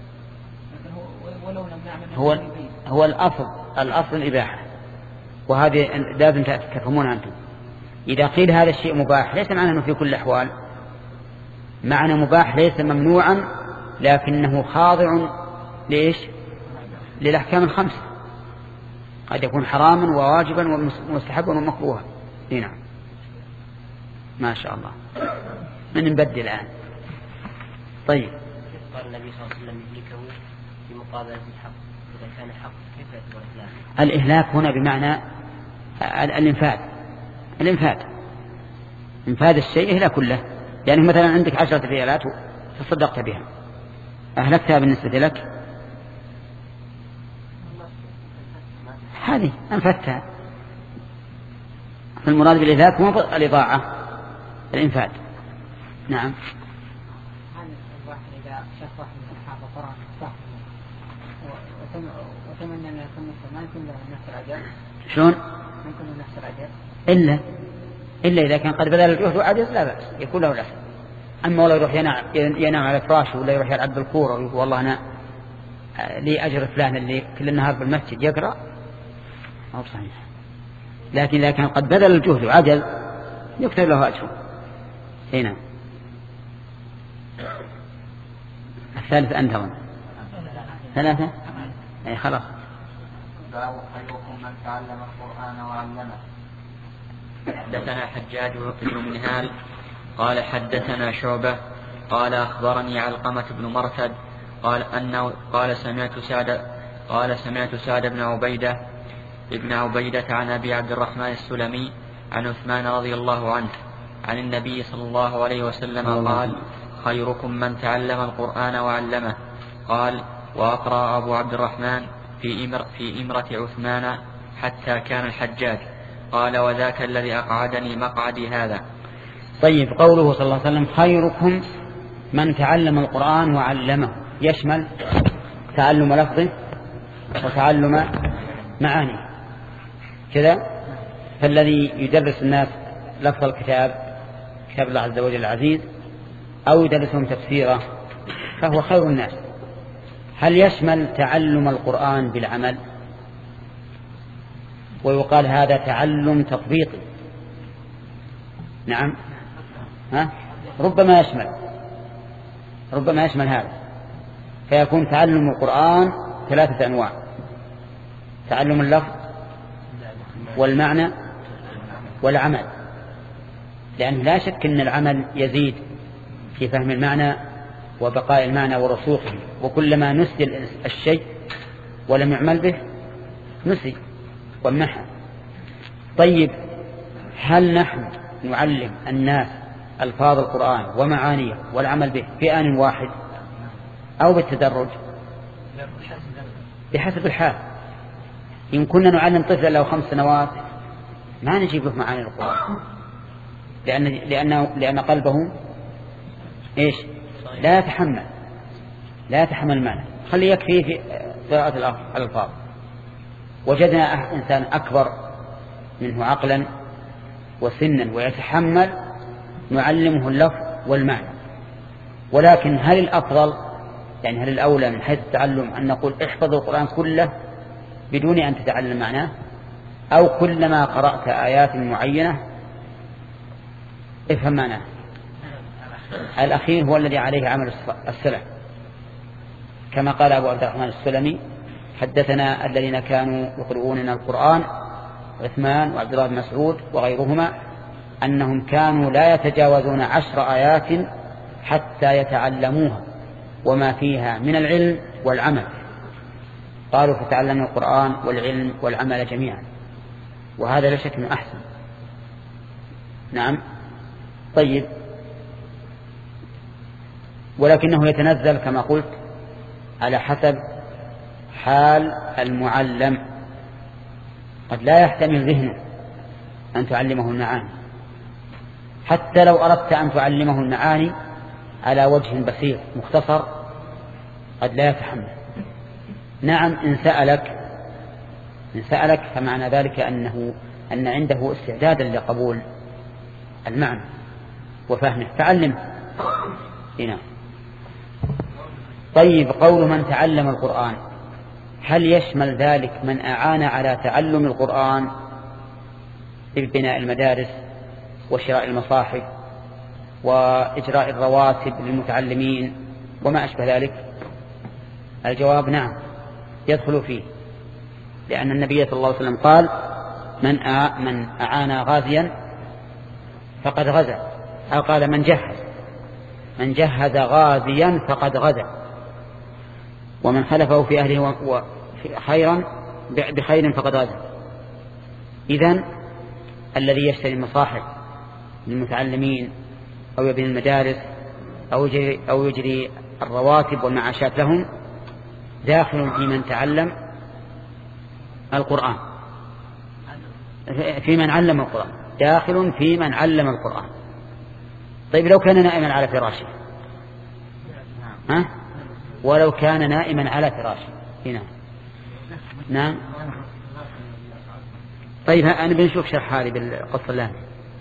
هو هو الأصل الأصل الإباحة، وهذه لازم تفهمون أنتم. إذا قيل هذا الشيء مباح ليس معناه أنه في كل الأحوال، معنى مباح ليس ممنوعا لكنه خاضع ليش؟ للأحكام الخمسة. قد يكون حراما وواجبا ومستحبا ومكروها. نعم ما شاء الله. من نبدل الآن. طيب قال النبي صلى الله عليه وسلم يهلكه في مقابلة الحق، إذا كان حق كيف يعتبر إهلاك؟ الإهلاك هنا بمعنى الإنفاذ. الإنفاذ إنفاذ الشيء إهلاك كله. يعني مثلا عندك عشرة ريالات تصدقت بها، أهلكتها بالنسبة لك، هذه أنفذتها. المراد بالإهلاك هو الإضاعة، الإنفاذ. نعم. الواحد إذا شاف واحد من حافظ القرآن وتمنى أن يكون مثل ما يكون له نفس الأجر. شلون؟ ما يكون له نفس الأجر إلا إلا إذا كان قد بذل الجهد وعجز لا بأس يكون له الأجر. أما ولا يروح ينام ينام على فراشه ولا يروح يلعب بالكورة ويقول والله أنا لي أجر فلان اللي كل النهار بالمسجد يقرأ، أو صحيح. لكن إذا كان قد بذل الجهد وعجز يكتب له أجر. هنا الثالث أنتظر ثلاثة أي خلاص. باب خيركم من تعلم القرآن وعلمه. حدثنا حجاج بن منهال قال حدثنا شعبة قال أخبرني علقمة بن مرثد قال أنه قال سمعت سعد قال سمعت سعد بن عبيدة ابن عبيدة عن أبي عبد الرحمن السلمي عن عثمان رضي الله عنه عن النبي صلى الله عليه وسلم قال خيركم من تعلم القرآن وعلمه. قال وأقرأ أبو عبد الرحمن في إمر في إمرة عثمان حتى كان الحجاج. قال وذاك الذي أقعدني مقعدي هذا. طيب قوله صلى الله عليه وسلم خيركم من تعلم القرآن وعلمه يشمل تعلم لفظه وتعلم معانيه كذا. فالذي يدرس الناس لفظ الكتاب كتاب الله عز وجل العزيز أو يدرسهم تفسيره فهو خير الناس. هل يشمل تعلم القرآن بالعمل؟ ويقال هذا تعلم تطبيقي. نعم ها؟ ربما يشمل ربما يشمل هذا، فيكون تعلم القرآن ثلاثة أنواع: تعلم اللفظ والمعنى والعمل. لأنه لا شك أن العمل يزيد في فهم المعنى وبقاء المعنى ورسوخه، وكلما نسي الشيء ولم يعمل به نسي ومحى. طيب هل نحن نعلم الناس ألفاظ القرآن ومعانيه والعمل به في آن واحد أو بالتدرج؟ بحسب الحال. إن كنا نعلم طفلا له خمس سنوات ما نجيب له معاني القرآن، لأن لأنه لأن قلبه إيش لا يتحمل لا يتحمل المعنى. خلي يكفي في قراءة الألفاظ. وجدنا إنسان أكبر منه عقلا وسنا ويتحمل نعلمه اللفظ والمعنى. ولكن هل الأفضل يعني هل الأولى من حيث التعلم أن نقول احفظ القرآن كله بدون أن تتعلم معناه، أو كلما قرأت آيات معينة افهم معناه؟ الأخير هو الذي عليه عمل السلف، كما قال أبو عبد الرحمن السلمي حدثنا الذين كانوا يقرؤوننا القرآن عثمان وعبد الله بن مسعود وغيرهما أنهم كانوا لا يتجاوزون عشر آيات حتى يتعلموها وما فيها من العلم والعمل. قالوا فتعلموا القرآن والعلم والعمل جميعا، وهذا لا شك أنه أحسن. نعم. طيب ولكنه يتنزل كما قلت على حسب حال المعلم. قد لا يحتمل ذهنه أن تعلمه المعاني، حتى لو أردت أن تعلمه المعاني على وجه بسيط مختصر قد لا يتحمل نعم إن سألك إن سألك فمعنى ذلك أنه أن عنده استعدادا لقبول المعنى وفهمه فعلمه هنا. طيب قول من تعلم القرآن هل يشمل ذلك من أعان على تعلم القرآن ببناء المدارس وشراء المصاحف وإجراء الرواتب للمتعلمين وما أشبه ذلك؟ الجواب نعم يدخل فيه، لأن النبي صلى الله عليه وسلم قال من من أعان غازيا فقد غزا، أو قال من جهز من جهز غازيا فقد غزا، ومن خلفه في أهله خيرا بخير فقد غزا. إذن الذي يشتري المصاحف للمتعلمين أو يبني المدارس أو يجري, أو يجري الرواتب والمعاشات لهم داخل في من تعلم القرآن، في من علم القرآن، داخل في من علم القرآن. طيب لو كان نائما على فراشه، ها؟ ولو كان نائما على فراشه هنا نعم. طيب أنا بنشوف شرح هذه بالقصة اللام.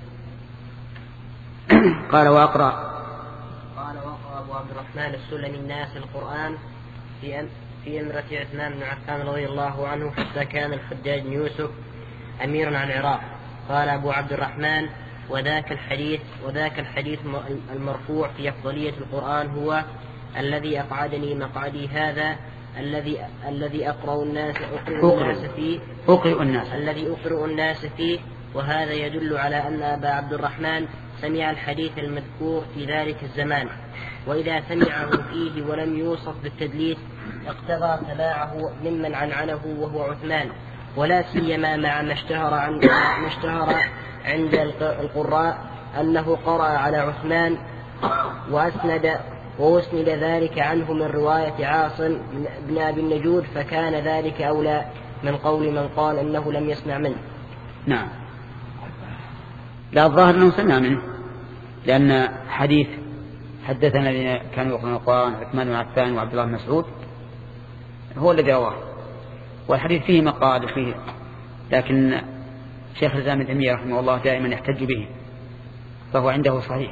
قال وأقرأ قال وأقرأ أبو عبد الرحمن السلمي الناس القرآن في في أمرة عثمان بن عفان رضي الله عنه حتى كان الحجاج بن يوسف أميرا على العراق. قال أبو عبد الرحمن وذاك الحديث وذاك الحديث المرفوع في أفضلية القرآن هو الذي أقعدني مقعدي هذا الذي الذي أقرأ الناس أقرأ الناس فيه أقرأ الناس الذي أقرأ الناس فيه. وهذا يدل على أن أبا عبد الرحمن سمع الحديث المذكور في ذلك الزمان، وإذا سمعه فيه ولم يوصف بالتدليس اقتضى سماعه ممن عنعنه وهو عثمان، ولا سيما مع ما اشتهر عند ما اشتهر عند القراء أنه قرأ على عثمان وأسند وأسند ذلك عنه من رواية عاصم بن أبي النجود، فكان ذلك أولى من قول من قال أنه لم يسمع منه. نعم، لا الظاهر أنه سمع منه، لأن حديث حدثنا الذين كانوا يقرؤون القرآن عثمان بن عفان وعبد الله بن مسعود هو الذي رواه، والحديث فيه مقال فيه، لكن شيخ الإسلام ابن تيمية رحمه الله دائما يحتج به، فهو عنده صحيح.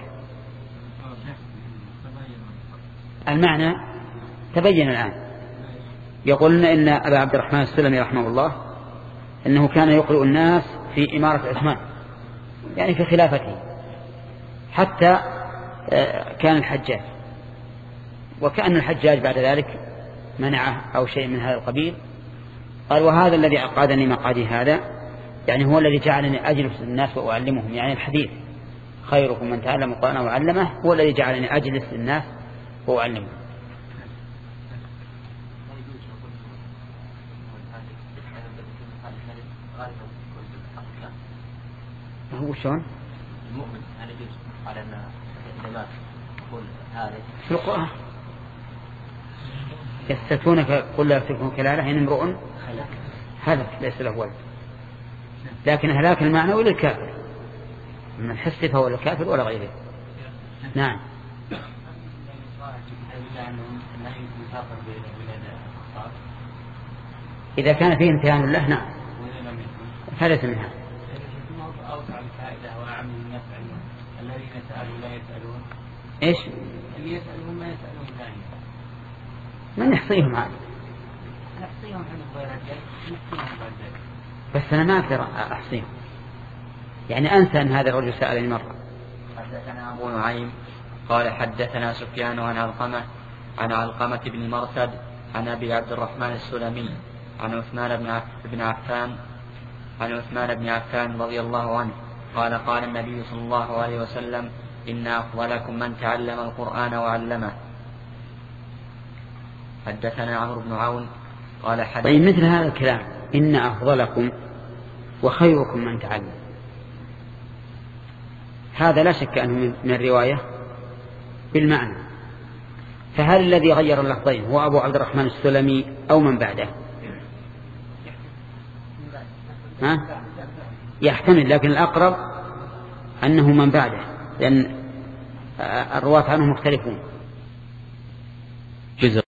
المعنى تبين الآن. يقولون إن أبا عبد الرحمن السلمي رحمه الله أنه كان يقرأ الناس في إمارة عثمان، يعني في خلافته، حتى كان الحجاج، وكأن الحجاج بعد ذلك منعه أو شيء من هذا القبيل. قال وهذا الذي أقعدني مقعدي هذا، يعني هو الذي جعلني أجلس الناس وأعلمهم، يعني الحديث خيركم من تعلم القرآن وعلمه هو الذي جعلني أجلس الناس وأعلمهم. هو شلون؟ المؤمن هل يجوز على أن الإمام يقول هذا في القرآن يستفتونك قل لا يفتكون كلالة إن امرؤ هلك ليس له ولد، لكن هلاك المعنى ولا الكافر من الحس فهو الكافر ولا غيره. نعم. إذا كان فيه امتحان له نعم فليس منها. أوسع الفائدة وأعم الناس علما الذين سألوا لا يسألون. إيش؟ اللي يسألون ما يسألون ثاني. من يحصيهم عاد؟ نحصيهم عن الضيرات نحصيهم بعد ذلك. بس أنا ما أقدر أحصيهم، يعني أنسى أن هذا الرجل سألني مرة. حدثنا أبو نعيم قال حدثنا سفيان عن علقمة عن علقمة بن مرثد عن أبي عبد الرحمن السلمي عن عثمان بن عفان عن عثمان بن عفان رضي الله عنه قال قال النبي صلى الله عليه وسلم إن أفضلكم من تعلم القرآن وعلمه. حدثنا عمرو بن عون قال حدثنا. طيب مثل هذا الكلام إن أفضلكم وخيركم من تعلم، هذا لا شك أنه من الرواية بالمعنى، فهل الذي غير اللفظين هو أبو عبد الرحمن السلمي أو من بعده؟ ها؟ يحتمل، لكن الأقرب أنه من بعده، لأن الرواة عنه مختلفون.